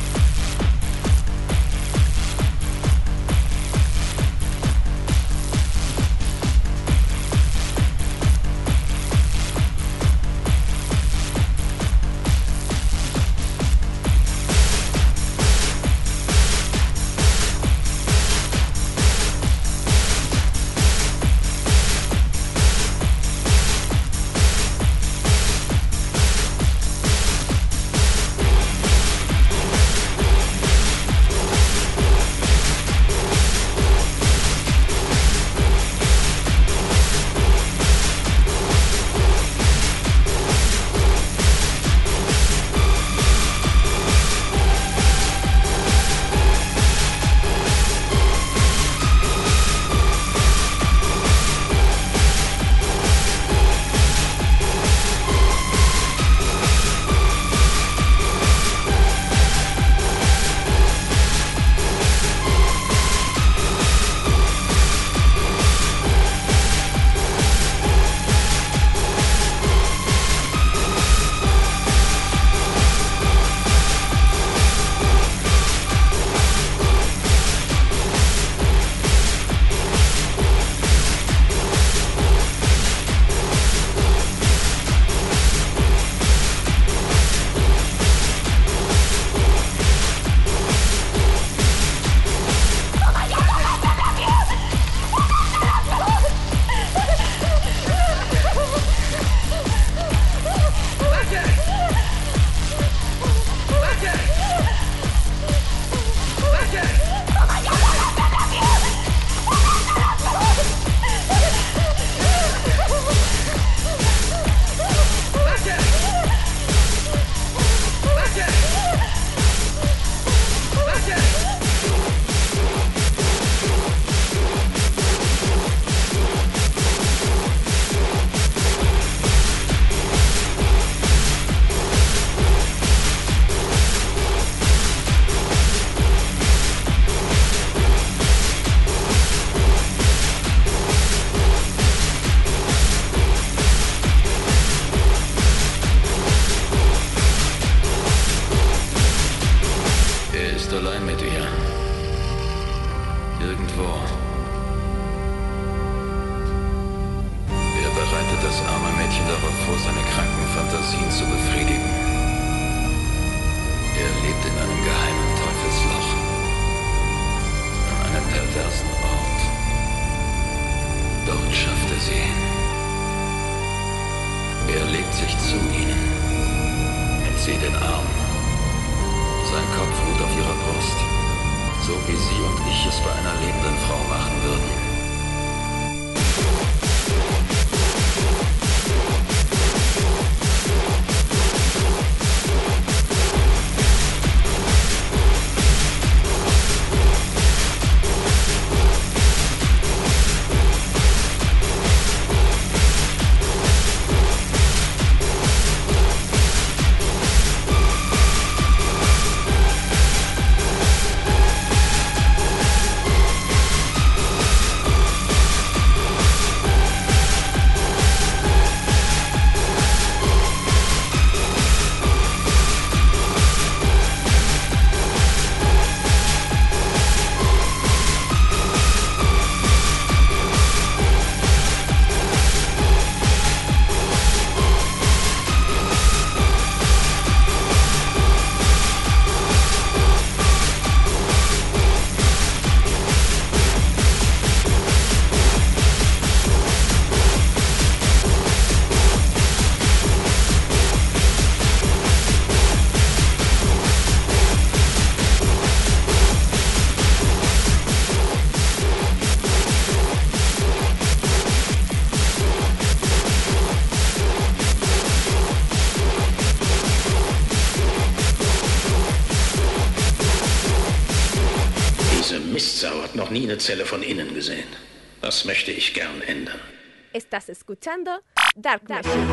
Mistsau hat noch nie eine Zelle von innen gesehen. Das möchte ich gern ändern. Estás escuchando Dark Machine.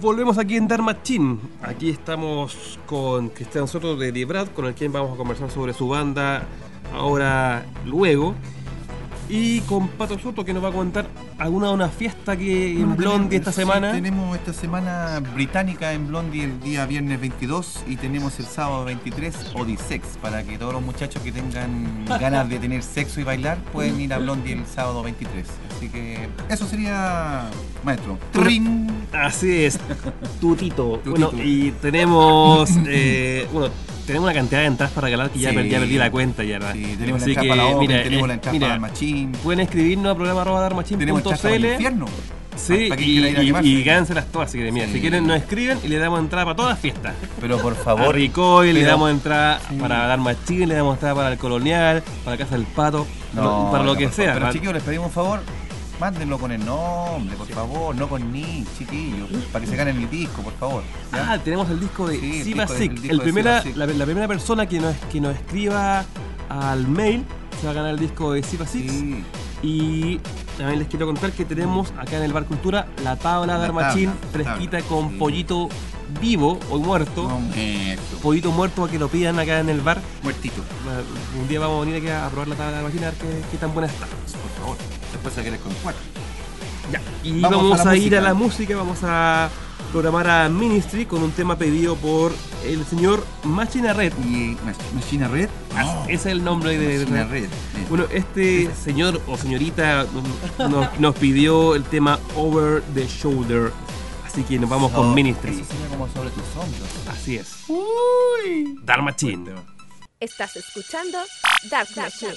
Volvemos aquí en Dark Machine. Aquí estamos con Cristian Soto de Die Brad, con el quien vamos a conversar sobre su banda ahora luego. Y con Pato Soto, que nos va a contar una fiesta que en Blondie esta semana. Tenemos esta semana británica en Blondie el día viernes 22 y tenemos el sábado 23 Odisex, para que todos los muchachos que tengan ganas de tener sexo y bailar pueden ir a Blondie el sábado 23. Así que eso sería, maestro. ¡Tring! Así es, tutito. Bueno, y tenemos tenemos una cantidad de entradas para regalar que ya perdí la cuenta ya, ¿verdad? Sí, tenemos así la entrada para la mira, tenemos la entrada para Darmachín. Pueden escribirnos a programa@darmachín.cl. Tenemos entrada para el infierno. Sí, y gánselas todas, así que mira, si quieren nos escriben y le damos entrada para todas las fiestas. Pero por favor, a Ricoy le damos entrada para Darmachín, le damos entrada para el Colonial, para Casa del Pato, para lo que sea. Pero chiquillos, les pedimos un favor, mándenlo con el nombre, por favor, no con ni, chiquillos, para que se ganen el disco, por favor. ¿ya? Tenemos el disco de Siva Sick. La primera persona que nos escriba al mail se va a ganar el disco de Siva Sick. Sí. Y también les quiero contar que tenemos acá en el Bar Cultura la tabla de Darmachín fresquita con pollito vivo o muerto. Pollito muerto para que lo pidan acá en el bar. Muertito. Un día vamos a venir aquí a probar la tabla de Darmachín a ver qué tan buena está. Por favor, después se quieres con 4. Ya, y vamos a ir a la música, vamos a programar a Ministry con un tema pedido por el señor Machina Red. ¿Y Machina Red? Ese es el nombre de Machina Red. Bueno, este señor o señorita nos pidió el tema Over the Shoulder. Así que nos vamos con Ministry. Eso sería como sobre tus hombros. Así es. Uy. Dark Machine. Estás escuchando Dark Machine.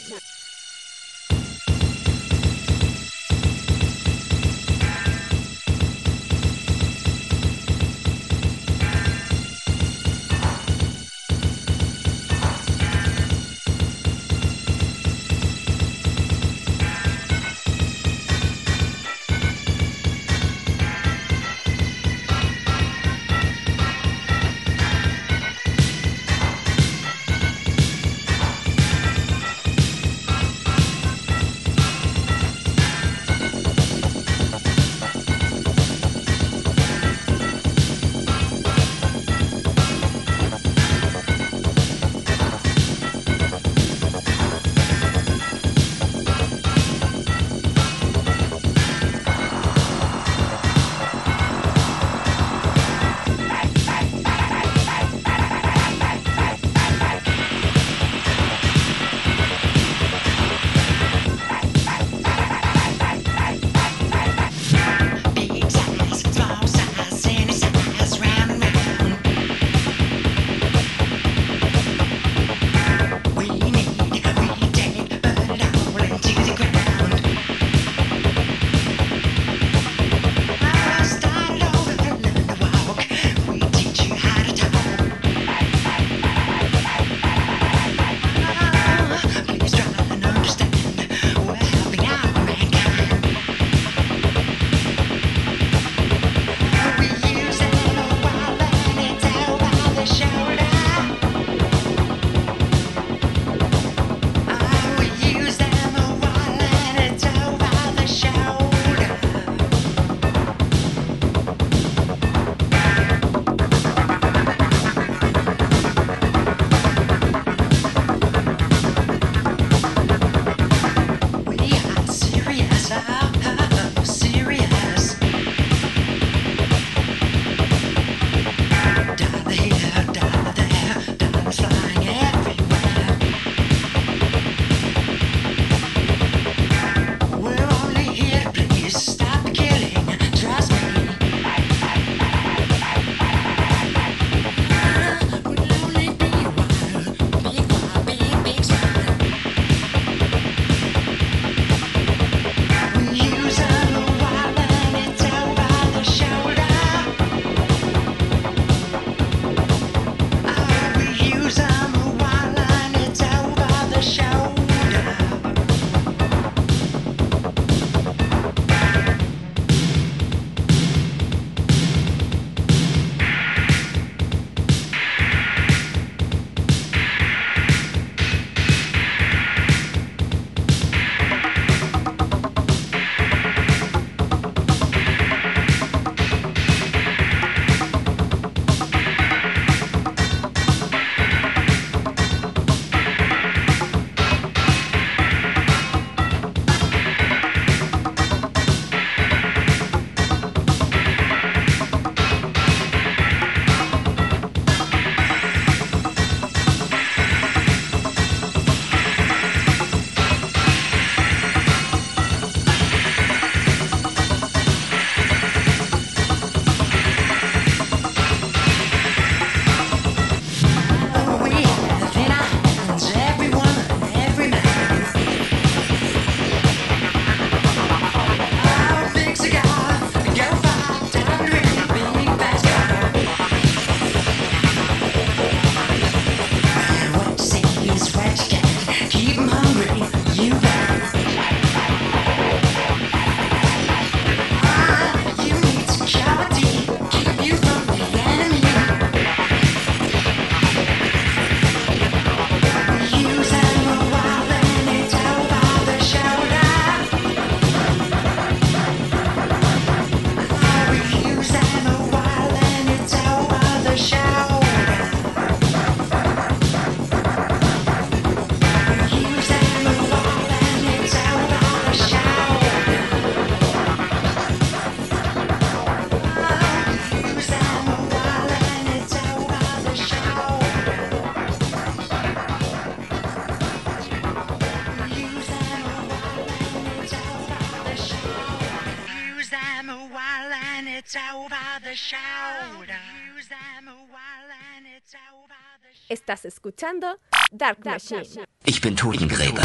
Estás escuchando Dark Machine. Ich bin Totengräber.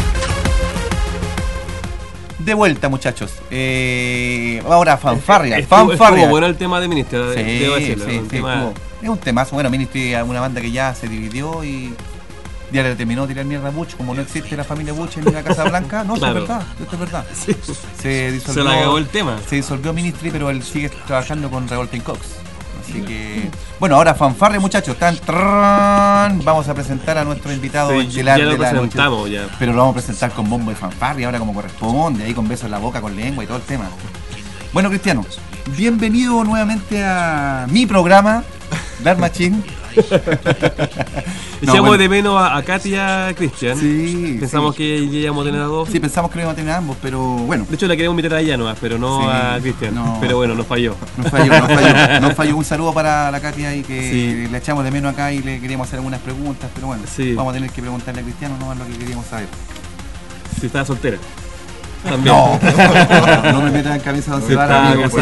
De vuelta, muchachos. Ahora fanfarria. Estuvo bueno el tema de Ministry. Es un temazo. Bueno, Ministry es una banda que ya se dividió y ya le terminó de tirar mierda a Butch. Como no existe la familia Butch en la Casa Blanca. No, claro. Esto es verdad. Sí. Se disolvió, se le acabó el tema. Se disolvió Ministry, pero él sigue trabajando con Revolting Cocks. Así que, bueno, ahora fanfarria, muchachos. Vamos a presentar a nuestro invitado estelar de la noche. Ya. Pero lo vamos a presentar con bombo y fanfarria, ahora como corresponde, ahí con besos en la boca, con lengua y todo el tema. Bueno, Cristiano, bienvenido nuevamente a mi programa, Dark Machine. Echamos de menos a Katia Cristian. Sí. Pensamos que íbamos a tener a dos. Sí, pensamos que íbamos a tener a ambos, pero bueno. De hecho, la queríamos meter a ella nomás, pero no a Cristian. No. Pero bueno, nos falló. Nos falló. Un saludo para la Katia y que le echamos de menos acá y le queríamos hacer algunas preguntas, pero bueno, vamos a tener que preguntarle a Cristiano nomás lo que queríamos saber. Si estaba soltera. También. No me metan en cabeza donde va la amigo,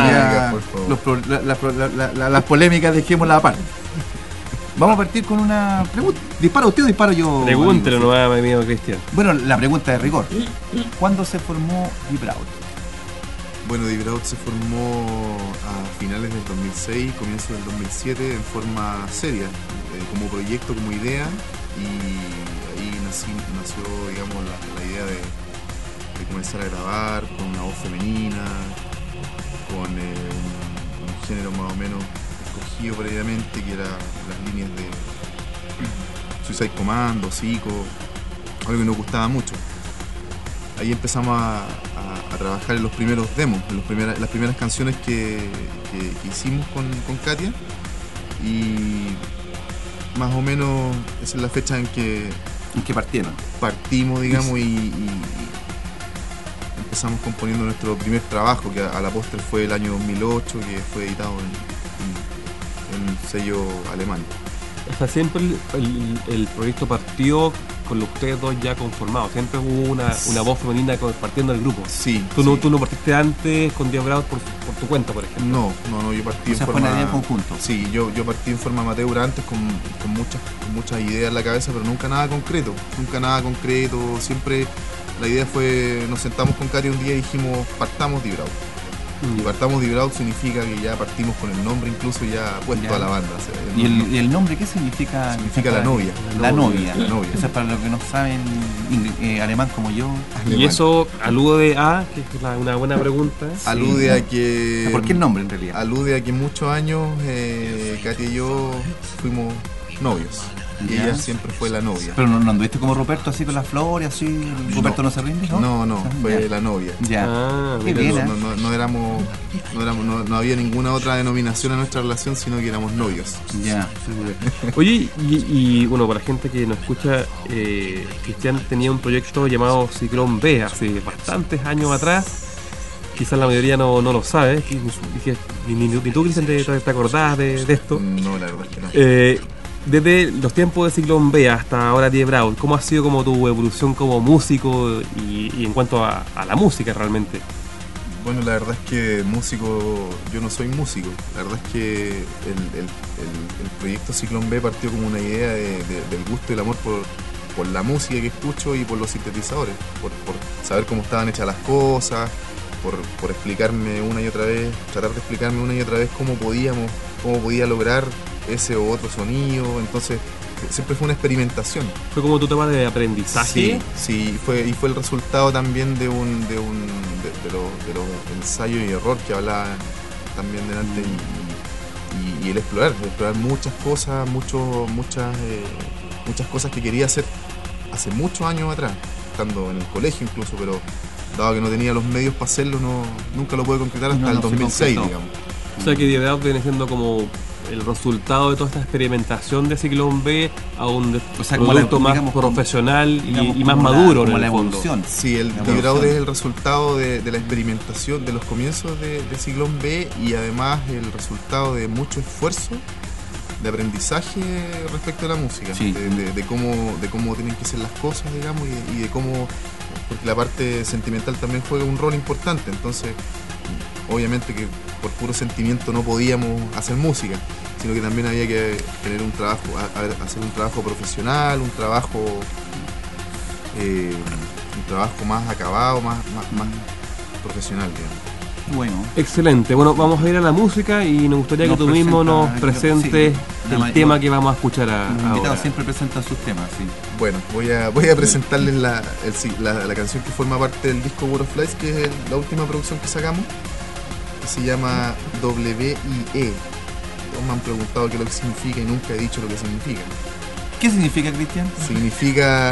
las polémicas dejémoslas aparte. Vamos a partir con una pregunta. ¿Dispara usted o disparo yo? Pregúntelo nomás, mi amigo Cristian. Bueno, la pregunta de rigor. ¿Cuándo se formó Deep Out? Bueno, Deep Out se formó a finales del 2006, comienzo del 2007, en forma seria, como proyecto, como idea, y ahí nació, digamos, la idea de comenzar a grabar con una voz femenina, con un género más o menos escogido previamente, que era las líneas de Suicide Commando, Zico, algo que nos gustaba mucho. Ahí empezamos a trabajar en los primeros demos, en las primeras canciones que hicimos con Katia, y más o menos esa es la fecha en que partimos, digamos, y empezamos componiendo nuestro primer trabajo, que a la postre fue el año 2008, que fue editado en un sello alemán. O sea, siempre el proyecto partió con ustedes dos ya conformados. Siempre hubo una voz femenina partiendo del grupo. Sí. ¿Tú no partiste antes con 10 grados por tu cuenta, por ejemplo? No, yo partí en forma... en conjunto. Sí, yo partí en forma amateur antes con muchas ideas en la cabeza, pero nunca nada concreto. Siempre la idea fue, nos sentamos con Katia un día y dijimos, partamos Deep Out. Y partamos Deep Out significa que ya partimos con el nombre incluso ya puesto a la banda. O sea, ¿Y el nombre qué significa? Significa la novia. La novia. Eso es para los que no saben alemán como yo. Y eso alude a, que es una buena pregunta. Alude a que... ¿Por qué el nombre en realidad? Alude a que muchos años Katia y yo fuimos novios. Y ella siempre fue la novia. Pero no anduviste como Ruperto así con las flores, así. ¿Ruperto no se rinde? No, fue la novia. Ya. Qué bien, no había ninguna otra denominación en nuestra relación, sino que éramos novios. Ya. Oye, y bueno, para la gente que nos escucha, Cristian tenía un proyecto llamado Ciclón B hace bastantes años atrás. Quizás la mayoría no lo sabe. Ni tú, Cristian, te acordás de esto. No, la verdad es que no. Desde los tiempos de Ciclón B hasta ahora 10 Brown, ¿cómo ha sido como tu evolución como músico y en cuanto a la música realmente? Bueno, la verdad es que yo no soy músico. La verdad es que el proyecto Ciclón B partió como una idea del gusto y el amor por la música que escucho y por los sintetizadores, por saber cómo estaban hechas las cosas, por explicarme una y otra vez, tratar de explicarme una y otra vez cómo podía lograr ese o otro sonido. Entonces siempre fue una experimentación. ¿Fue como tu tema de aprendizaje? Sí, fue el resultado también de los ensayos y error que hablaba también delante, y el explorar muchas cosas, muchas cosas que quería hacer hace muchos años atrás, estando en el colegio incluso, pero dado que no tenía los medios para hacerlo, nunca lo pude concretar hasta el 2006, digamos. O sea que de verdad viene siendo como el resultado de toda esta experimentación de Ciclón B a un producto más profesional y más maduro en el fondo. Sí, el Deep Out es el resultado de la experimentación de los comienzos de Ciclón B, y además el resultado de mucho esfuerzo de aprendizaje respecto a la música, de cómo tienen que ser las cosas, digamos, y de cómo, porque la parte sentimental también juega un rol importante. Entonces obviamente que por puro sentimiento no podíamos hacer música, sino que también había que tener un trabajo, hacer un trabajo profesional, un trabajo más acabado, más profesional, digamos. Bueno. Excelente. Bueno, vamos a ir a la música y nos gustaría que tú mismo nos presentes el tema que vamos a escuchar ahora. Los invitados siempre presentan sus temas, sí. Bueno, voy a presentarles la canción que forma parte del disco World of Flies, que es la última producción que sacamos, que se llama WIE. Todos me han preguntado qué es lo que significa y nunca he dicho lo que significa. ¿Qué significa, Cristian? Significa...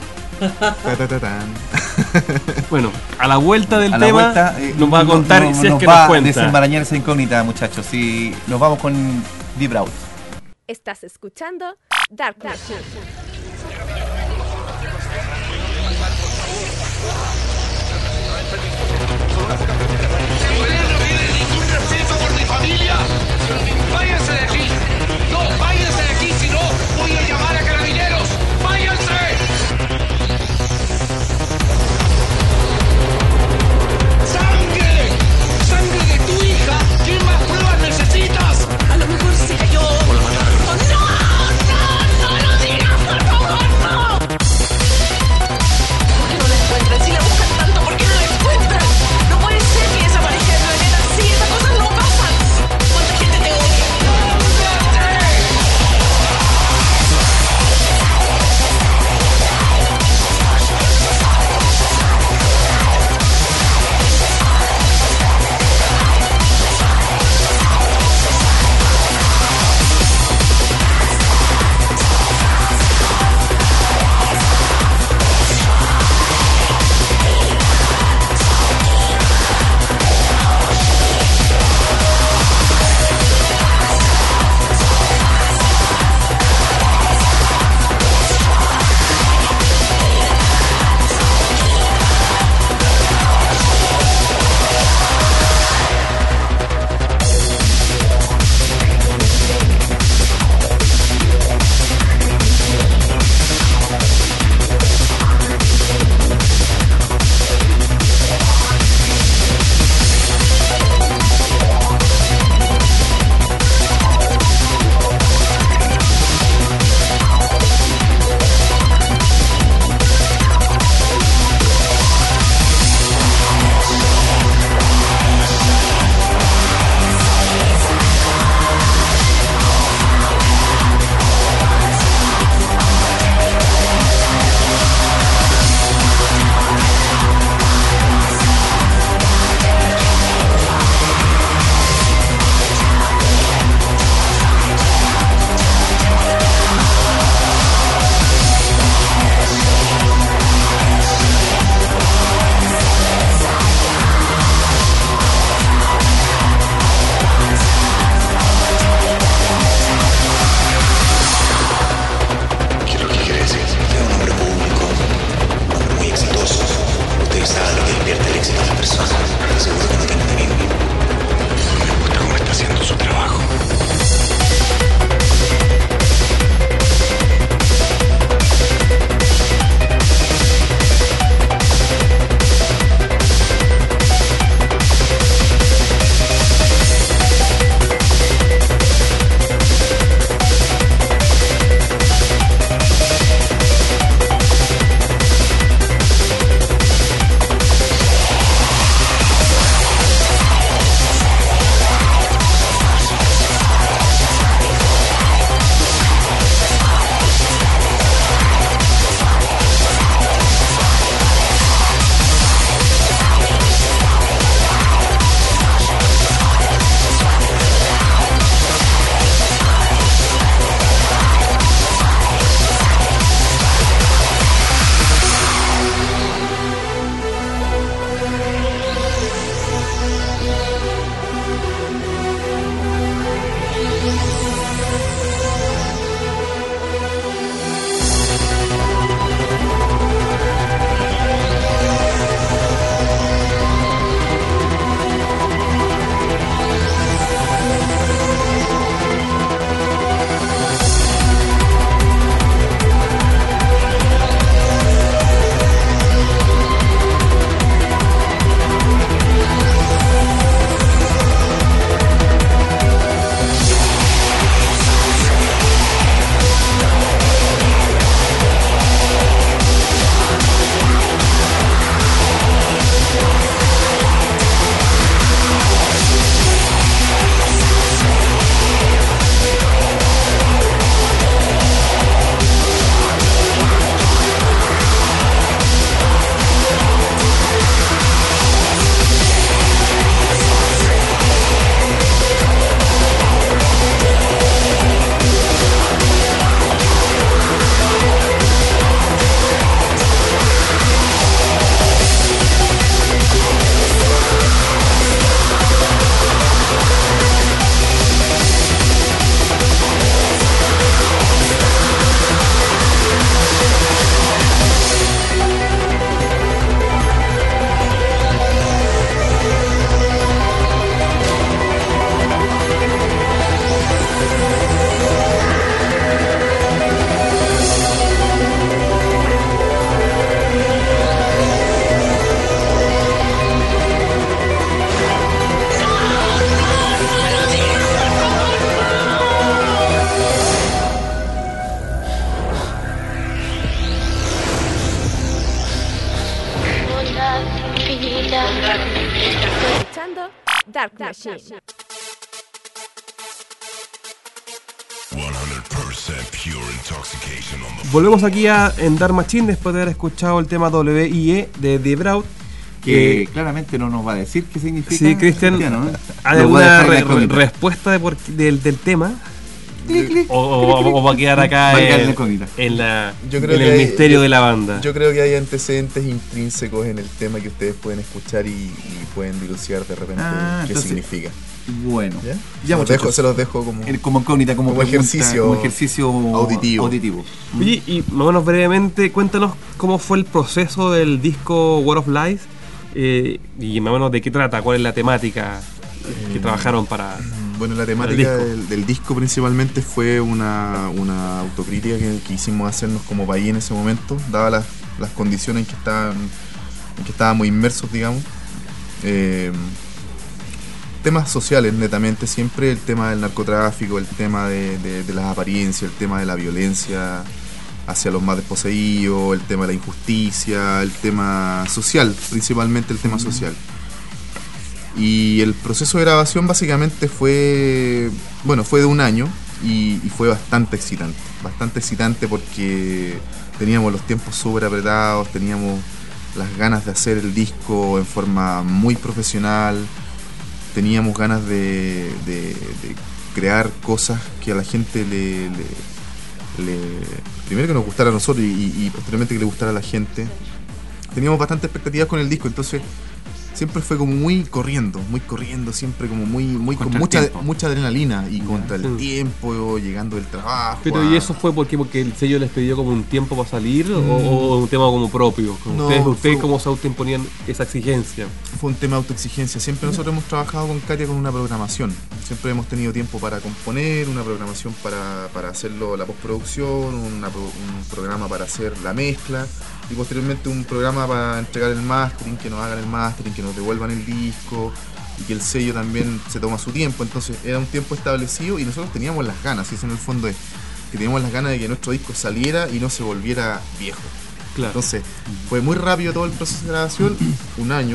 Bueno, a la vuelta del tema nos va a contar si es que nos cuenta. Desenmarañar esa incógnita, muchachos. Y nos vamos con Deep Out. Estás escuchando Dark Machine. ¿Ningún respeto por mi familia? ¡Váyanse de aquí! ¡No, váyanse de aquí! Si no, voy a llamar a carabineros. ¡Váyanse! ¡Sangre de tu hija! ¿Qué más pruebas necesitas? A lo mejor se cayó. O la mataron. ¡No lo digas, por favor, no! ¿Por qué no la encuentran? Si la buscan tanto, ¿por qué no la encuentran? No puede ser que desaparezca de la nena así. Esas cosas no pasan. ¿Cuánta gente te odia? escuchando Dark Machine. 100% pure intoxication on the Volvemos aquí en Dark Machine después de haber escuchado el tema WIE de The Braut. Que claramente no nos va a decir qué significa. Sí, Cristian, ¿no? ¿hay alguna respuesta del tema? Clic, clic, o va a quedar acá en el misterio de la banda. Yo creo que hay antecedentes intrínsecos en el tema que ustedes pueden escuchar y pueden dilucidar de repente qué entonces, significa. Bueno, ya se los dejo como incógnita, como ejercicio auditivo. Oye, y más o menos brevemente, cuéntanos cómo fue el proceso del disco World of Lies y más o menos de qué trata, cuál es la temática que trabajaron para. Bueno, la temática del disco principalmente fue una autocrítica que quisimos hacernos como país en ese momento, dadas las condiciones en que estábamos inmersos, digamos. Temas sociales netamente, siempre el tema del narcotráfico, el tema de las apariencias, el tema de la violencia hacia los más desposeídos, el tema de la injusticia, el tema social, principalmente el tema social. Y el proceso de grabación básicamente fue de un año y fue bastante excitante porque teníamos los tiempos súper apretados, teníamos las ganas de hacer el disco en forma muy profesional, teníamos ganas de crear cosas que a la gente primero que nos gustara a nosotros y posteriormente que le gustara a la gente. Teníamos bastantes expectativas con el disco, entonces siempre fue como muy corriendo, siempre como muy con mucha adrenalina y contra el tiempo, llegando del trabajo. Pero ¿y eso fue porque el sello les pidió como un tiempo para salir o un tema como propio? ¿Ustedes cómo se autoimponían esa exigencia? Fue un tema de autoexigencia. Siempre nosotros hemos trabajado con Katia con una programación. Siempre hemos tenido tiempo para componer, una programación para hacerlo la postproducción, un programa para hacer la mezcla y posteriormente un programa para entregar el mastering, que nos hagan el mastering, que nos devuelvan el disco y que el sello también se toma su tiempo. Entonces era un tiempo establecido y nosotros teníamos las ganas, y eso en el fondo es que teníamos las ganas de que nuestro disco saliera y no se volviera viejo. Claro. Entonces fue muy rápido todo el proceso de grabación, un año,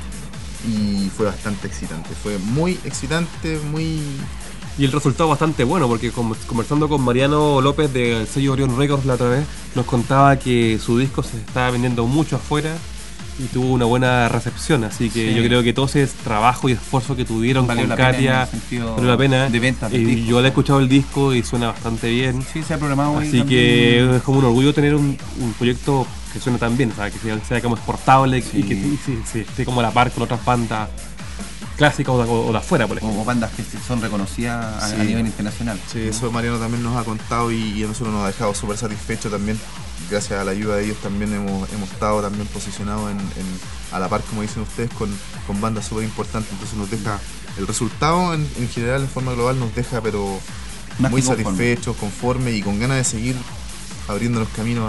y fue bastante excitante, fue muy excitante, muy... Y el resultado bastante bueno, porque conversando con Mariano López del sello Orion Records la otra vez, nos contaba que su disco se estaba vendiendo mucho afuera y tuvo una buena recepción, así que yo creo que todo ese trabajo y esfuerzo que tuvieron con Katia valió la pena de venta yo le he escuchado el disco y suena bastante bien, sí, se ha programado, así que es como un orgullo tener un proyecto que suene tan bien, o sea, que sea como exportable y que esté como a la par con otras bandas clásicas o de afuera, por ejemplo. O bandas que son reconocidas a nivel internacional. Sí, eso Mariano también nos ha contado y a nosotros nos ha dejado súper satisfechos también. Gracias a la ayuda de ellos también hemos estado también posicionados a la par, como dicen ustedes, con bandas súper importantes. Entonces nos deja, el resultado en general, en forma global, nos deja pero más muy satisfechos, conformes y con ganas de seguir abriéndonos caminos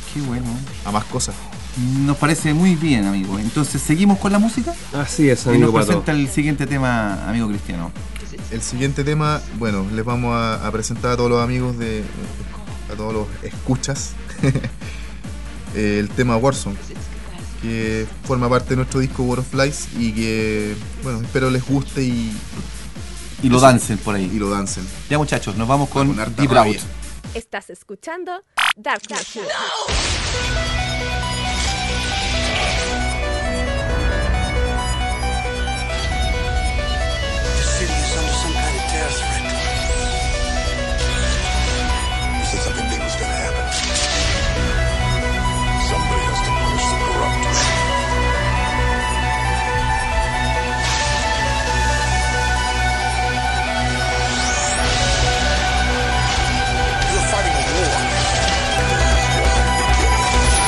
a más cosas. Nos parece muy bien, amigo. Entonces, ¿seguimos con la música? Así es, amigo. Y nos presenta el siguiente tema, amigo Cristiano. El siguiente tema, bueno, les vamos a presentar a todos los amigos a todos los escuchas, el tema Warzone, que forma parte de nuestro disco World of Lies y que, bueno, espero les guste y lo dancen por ahí. Y lo dancen. Ya, muchachos, nos vamos con The Braut. Estás escuchando Dark Machine. Something big was gonna happen. Somebody has to punish the corrupt. You're fighting a war. This is just the beginning.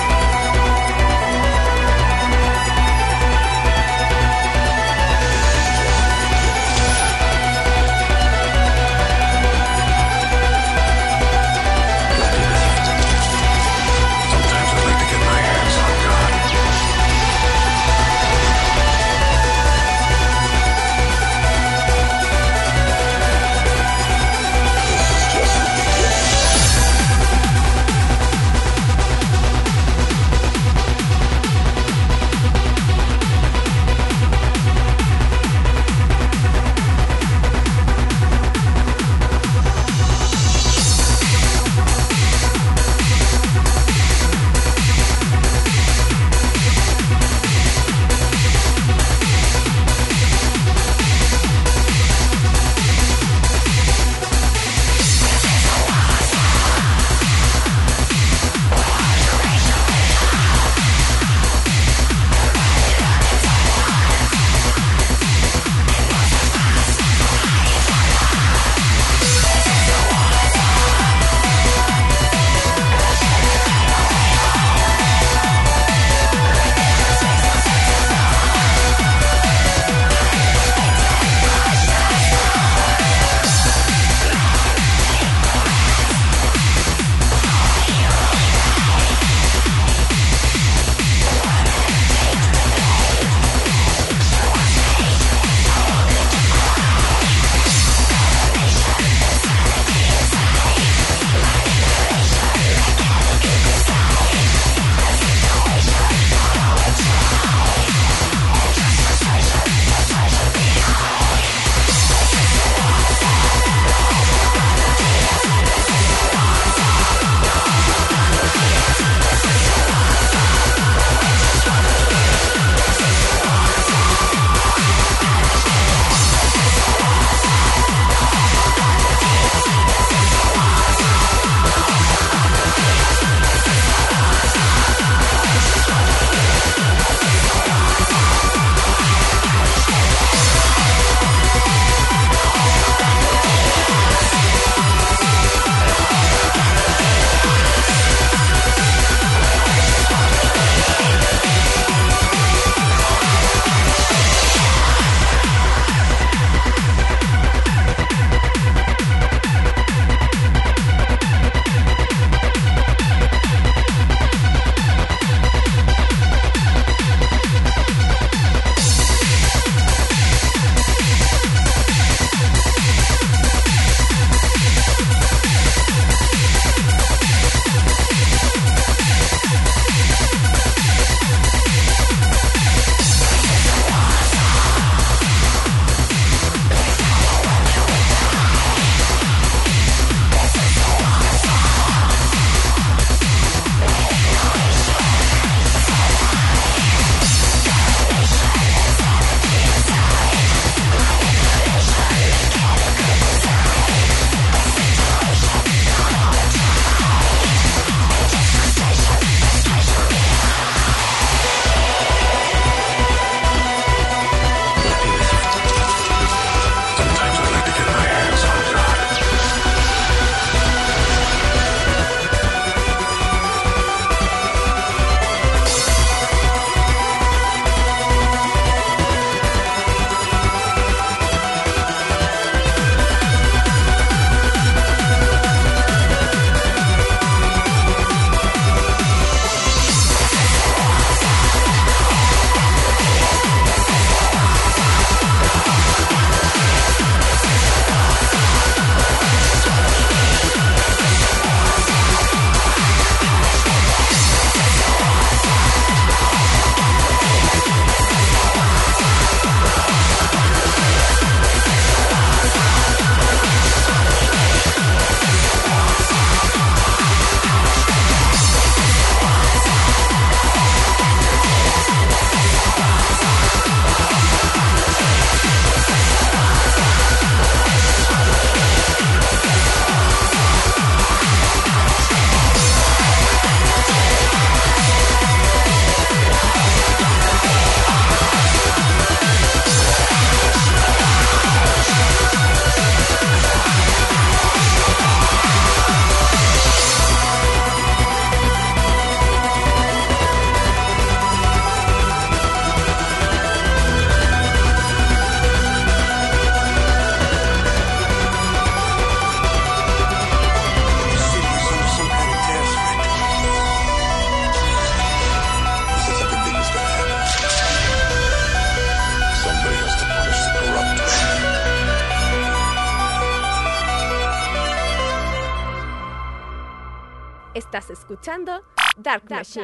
Estás escuchando Dark Machine.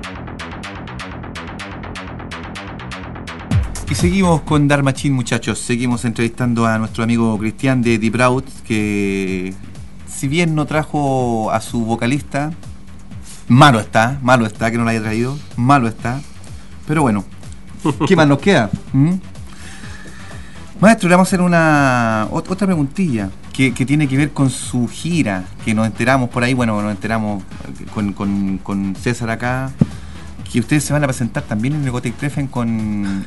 Y seguimos con Dark Machine, muchachos. Seguimos entrevistando a nuestro amigo Cristian de Deep Route, que si bien no trajo a su vocalista, malo está que no lo haya traído, malo está. Pero bueno, ¿qué más nos queda? Maestro, le vamos a hacer otra preguntilla que tiene que ver con su gira, que nos enteramos por ahí, nos enteramos con César acá, que ustedes se van a presentar también en el Gothic Treffen con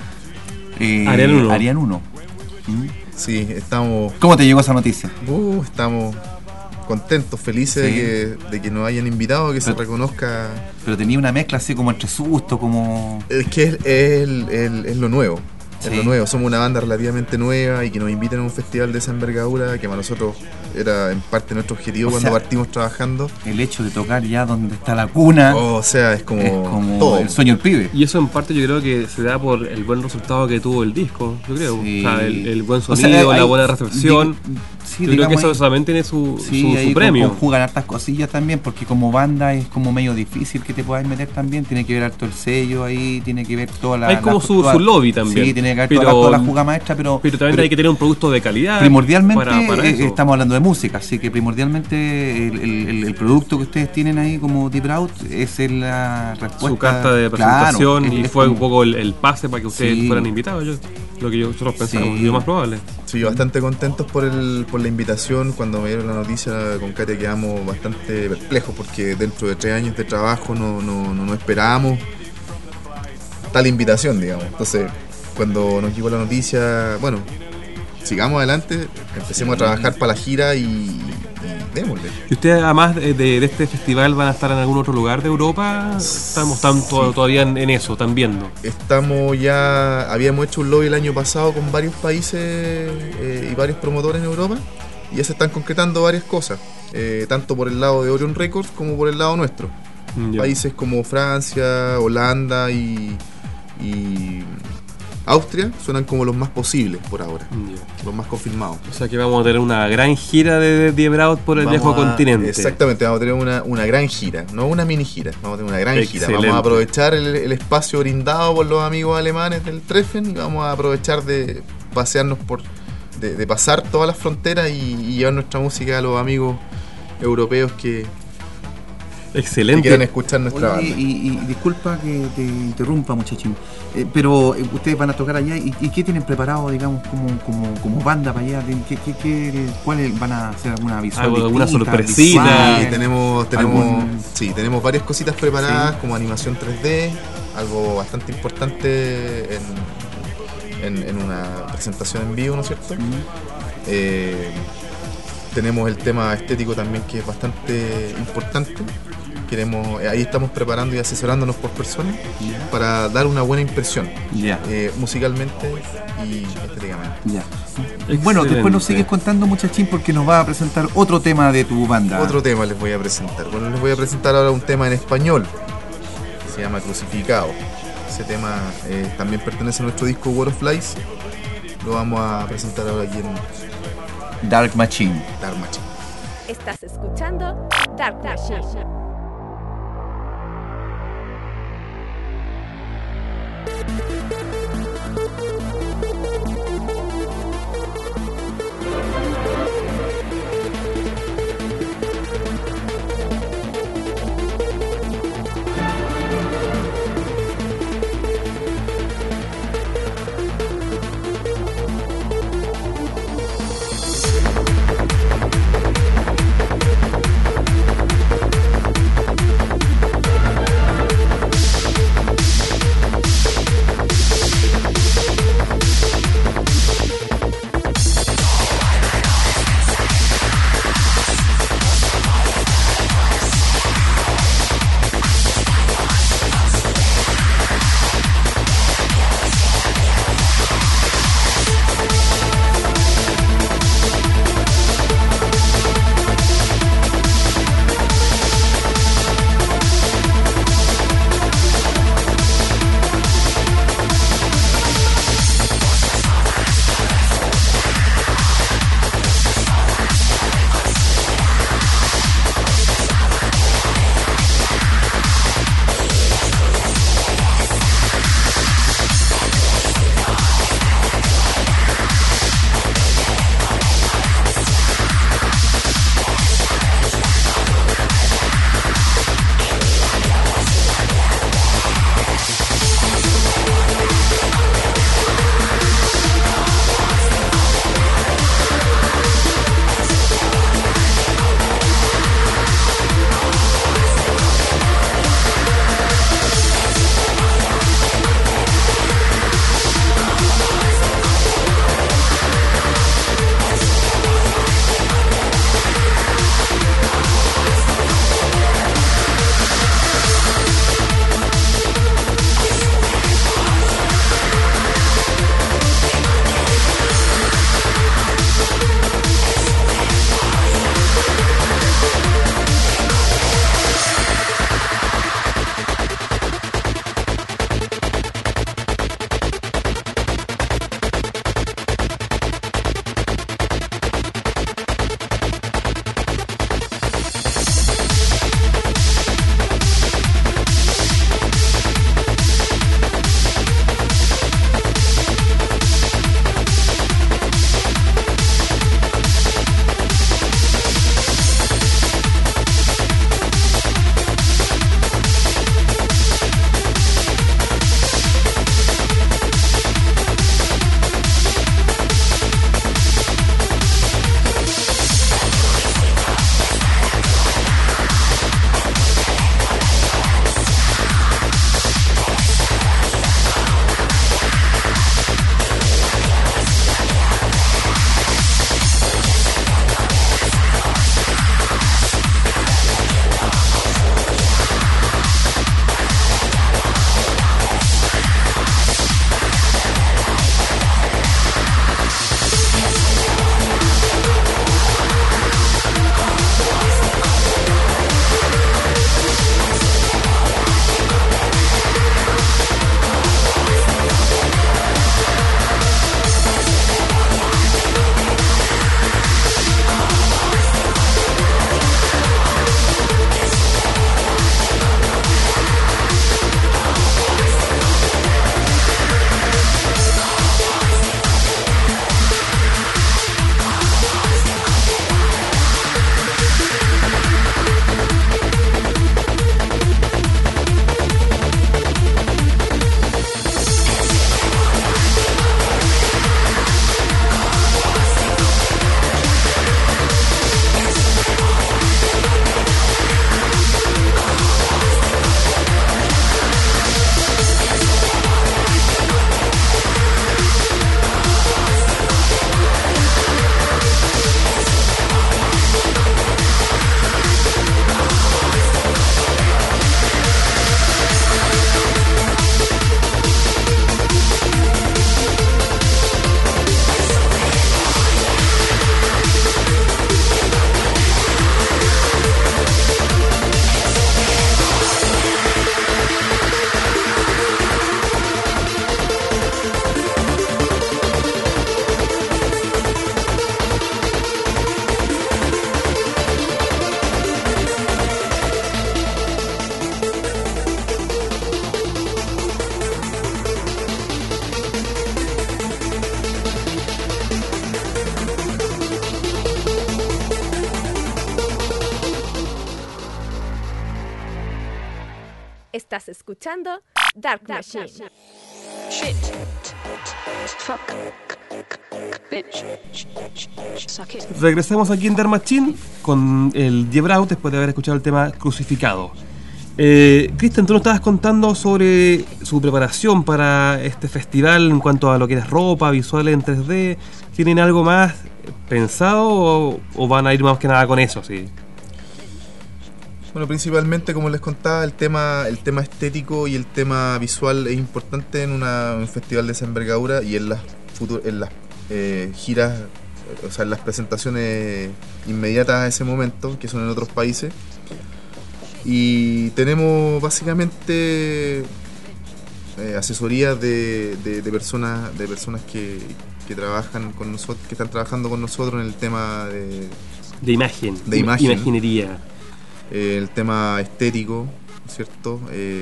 Arian 1. Sí, estamos... ¿Cómo te llegó esa noticia? Estamos contentos, felices de que nos hayan invitado, que se reconozca... Pero tenía una mezcla así como entre susto, como... Es que es lo nuevo. Es lo nuevo, somos una banda relativamente nueva y que nos inviten a un festival de esa envergadura, que para nosotros era en parte nuestro objetivo cuando partimos trabajando. El hecho de tocar ya donde está la cuna, o sea, es como todo. El sueño del pibe. Y eso en parte yo creo que se da por el buen resultado que tuvo el disco, yo creo. Sí. O sea, el buen sonido, la buena recepción. Sí, yo creo que eso también tiene su premio. Conjugan hartas cosillas también, porque como banda es como medio difícil que te puedas meter también. Tiene que ver harto el sello ahí, tiene que ver toda la... Hay como su lobby también. Sí, tiene que ver toda la jugada maestra, pero también hay que tener un producto de calidad. Primordialmente para estamos hablando de música, así que primordialmente el producto que ustedes tienen ahí como Deep Route es la respuesta. Su carta de presentación, y fue un poco el pase para que ustedes fueran invitados. Lo que nosotros pensamos, lo más probable. Sí, bastante contentos por la invitación. Cuando me dieron la noticia con Katia quedamos bastante perplejos, porque dentro de 3 años de trabajo no esperábamos tal invitación, digamos. Entonces, cuando nos llegó la noticia, sigamos adelante, empecemos a trabajar para la gira y démosle. ¿Y ustedes, además de este festival, van a estar en algún otro lugar de Europa? Estamos todavía en eso, están viendo. Habíamos hecho un lobby el año pasado con varios países y varios promotores en Europa, y ya se están concretando varias cosas, tanto por el lado de Orion Records como por el lado nuestro. Países como Francia, Holanda y Austria suenan como los más posibles por ahora, los más confirmados. O sea que vamos a tener una gran gira de Deep Route por el viejo continente. Exactamente, vamos a tener una gran gira, no una mini gira, vamos a tener una gran gira. Vamos a aprovechar el espacio brindado por los amigos alemanes del Treffen y vamos a aprovechar de pasearnos de pasar todas las fronteras y llevar nuestra música a los amigos europeos que quieran escuchar nuestra banda. Y disculpa que te interrumpa, muchachín, pero ustedes van a tocar allá y ¿qué tienen preparado, digamos, como banda para allá? ¿Cuáles van a hacer alguna visual? ¿Alguna sorpresita? Tenemos varias cositas preparadas, como animación 3D, algo bastante importante en una presentación en vivo, ¿no es cierto? Tenemos el tema estético también, que es bastante importante. Ahí estamos preparando y asesorándonos por personas para dar una buena impresión musicalmente y estéticamente. Bueno, después nos sigues contando, muchachín, porque nos va a presentar otro tema de tu banda. Otro tema les voy a presentar. Les voy a presentar ahora un tema en español que se llama Crucificado. Ese tema también pertenece a nuestro disco War of Lies. Lo vamos a presentar ahora aquí en Dark Machine. Estás escuchando Dark Machine. Estás escuchando Dark Machine. Shit. Fuck. Bitch. Suck it. Regresamos aquí en Dark Machine con el Die Braut después de haber escuchado el tema Crucificado. Cristian, tú nos estabas contando sobre su preparación para este festival en cuanto a lo que es ropa, visuales en 3D. ¿Tienen algo más pensado o van a ir más que nada con eso? Sí. Bueno, principalmente, como les contaba, el tema estético y el tema visual es importante en un festival de esa envergadura y en las giras, o sea, en las presentaciones inmediatas a ese momento, que son en otros países. Y tenemos básicamente asesorías de personas que trabajan con nosotros, que están trabajando con nosotros en el tema de imagen, imaginería. El tema estético, ¿cierto?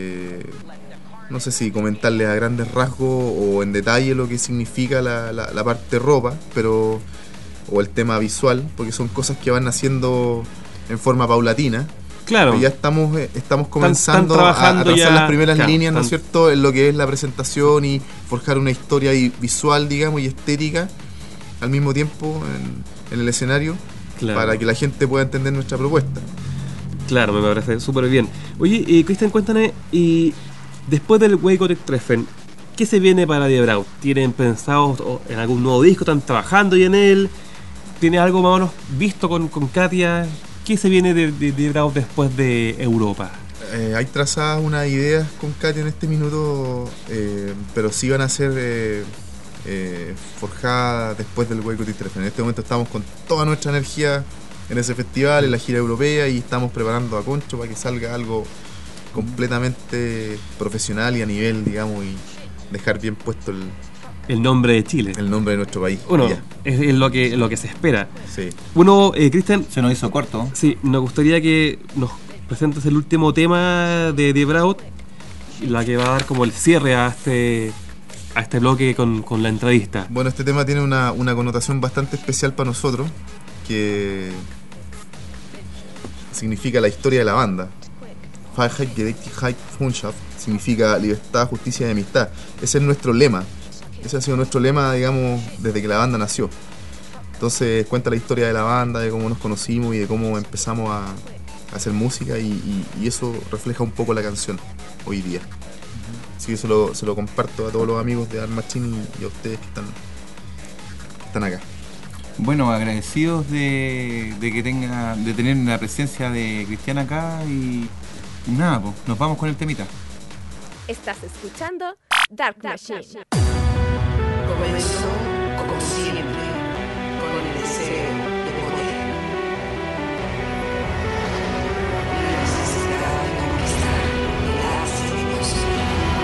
No sé si comentarles a grandes rasgos o en detalle lo que significa la parte ropa, o el tema visual, porque son cosas que van haciendo en forma paulatina. Claro. Y ya estamos comenzando a trazar las primeras líneas, ¿no es cierto?, en lo que es la presentación y forjar una historia visual, digamos, y estética al mismo tiempo en el escenario, claro, para que la gente pueda entender nuestra propuesta. Claro, me parece súper bien. Oye, Cristian, cuéntame, y después del Weigotek-Treffen, ¿qué se viene para Die Braut? ¿Tienen pensado en algún nuevo disco? ¿Están trabajando ya en él? ¿Tiene algo más o menos visto con Katia? ¿Qué se viene de Die Braut después de Europa? Hay trazadas unas ideas con Katia en este minuto, pero sí van a ser forjadas después del Weigotek-Treffen. En este momento estamos con toda nuestra energía en ese festival, en la gira europea, y estamos preparando a Concho para que salga algo completamente profesional y a nivel, digamos, y dejar bien puesto el nombre de Chile, el nombre de nuestro país. Bueno, es lo que se espera. Sí. Bueno, Cristian, se nos hizo corto. Sí, nos gustaría que nos presentes el último tema de Die Braut, la que va a dar como el cierre a este bloque con la entrevista. Bueno, este tema tiene una connotación bastante especial para nosotros, que significa la historia de la banda. Freiheit, Gerechtigkeit, Freundschaft significa libertad, justicia y amistad. Ese es nuestro lema. Ese ha sido nuestro lema, digamos, desde que la banda nació. Entonces cuenta la historia de la banda, de cómo nos conocimos y de cómo empezamos a hacer música, y eso refleja un poco la canción hoy día. Así que se lo comparto a todos los amigos de Dark Machine y a ustedes que están acá. Bueno, agradecidos de tener la presencia de Cristian acá, y nada, pues nos vamos con el temita. Estás escuchando Dark Machine. Comenzó como siempre, con el deseo de poder. La necesidad de conquistar la hace de construir.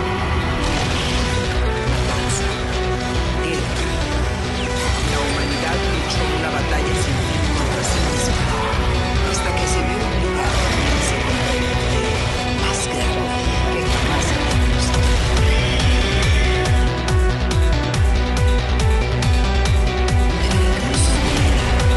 Matanza, guerra. La humanidad luchó una batalla sin fin contra sí misma, hasta que se vio obligada a se convierte más grande que jamás había visto. Pero incluso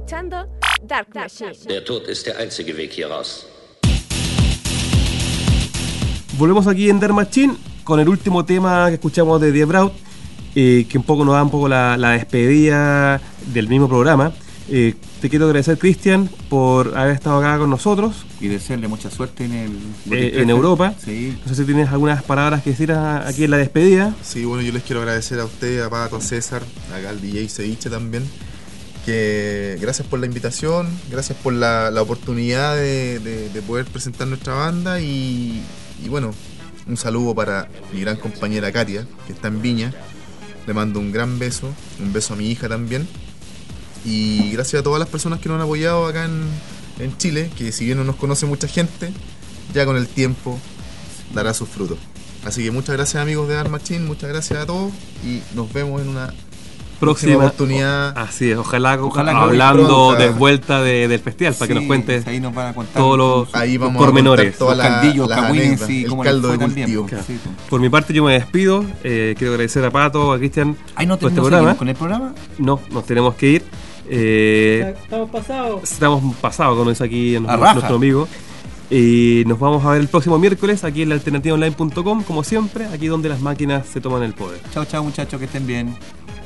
escuchando Dark Machine. Der Tod ist der einzige Weg hier raus. Volvemos aquí en Dark Machine con el último tema que escuchamos de Die Braut, que un poco nos da un poco la despedida del mismo programa. Te quiero agradecer, Cristian, por haber estado acá con nosotros. Y desearle mucha suerte en Europa. Sí. No sé si tienes algunas palabras que decir aquí en la despedida. Sí, bueno, yo les quiero agradecer a usted, a Pato, a César, acá al DJ Ceviche también, que gracias por la invitación, gracias por la oportunidad de poder presentar nuestra banda y bueno, un saludo para mi gran compañera Katia, que está en Viña. Le mando un gran beso, un beso a mi hija también. Y gracias a todas las personas que nos han apoyado acá en Chile, que si bien no nos conoce mucha gente, ya con el tiempo dará sus frutos. Así que muchas gracias, amigos de Dark Machine, muchas gracias a todos y nos vemos en una próxima oportunidad. Así es, ojalá hablando de vuelta del festival, para que nos cuentes ahí nos van a contar todos los pormenores, todos los caldillos, cagüines y el caldo de cultivo. Claro. Por mi parte yo me despido, quiero agradecer a Pato, a Cristian por este programa. ¿Con el programa? No, nos tenemos que ir. Estamos pasados, como dice aquí nuestro amigo. Y nos vamos a ver el próximo miércoles aquí en la alternativaonline.com, como siempre, aquí donde las máquinas se toman el poder. Chao, muchachos, que estén bien.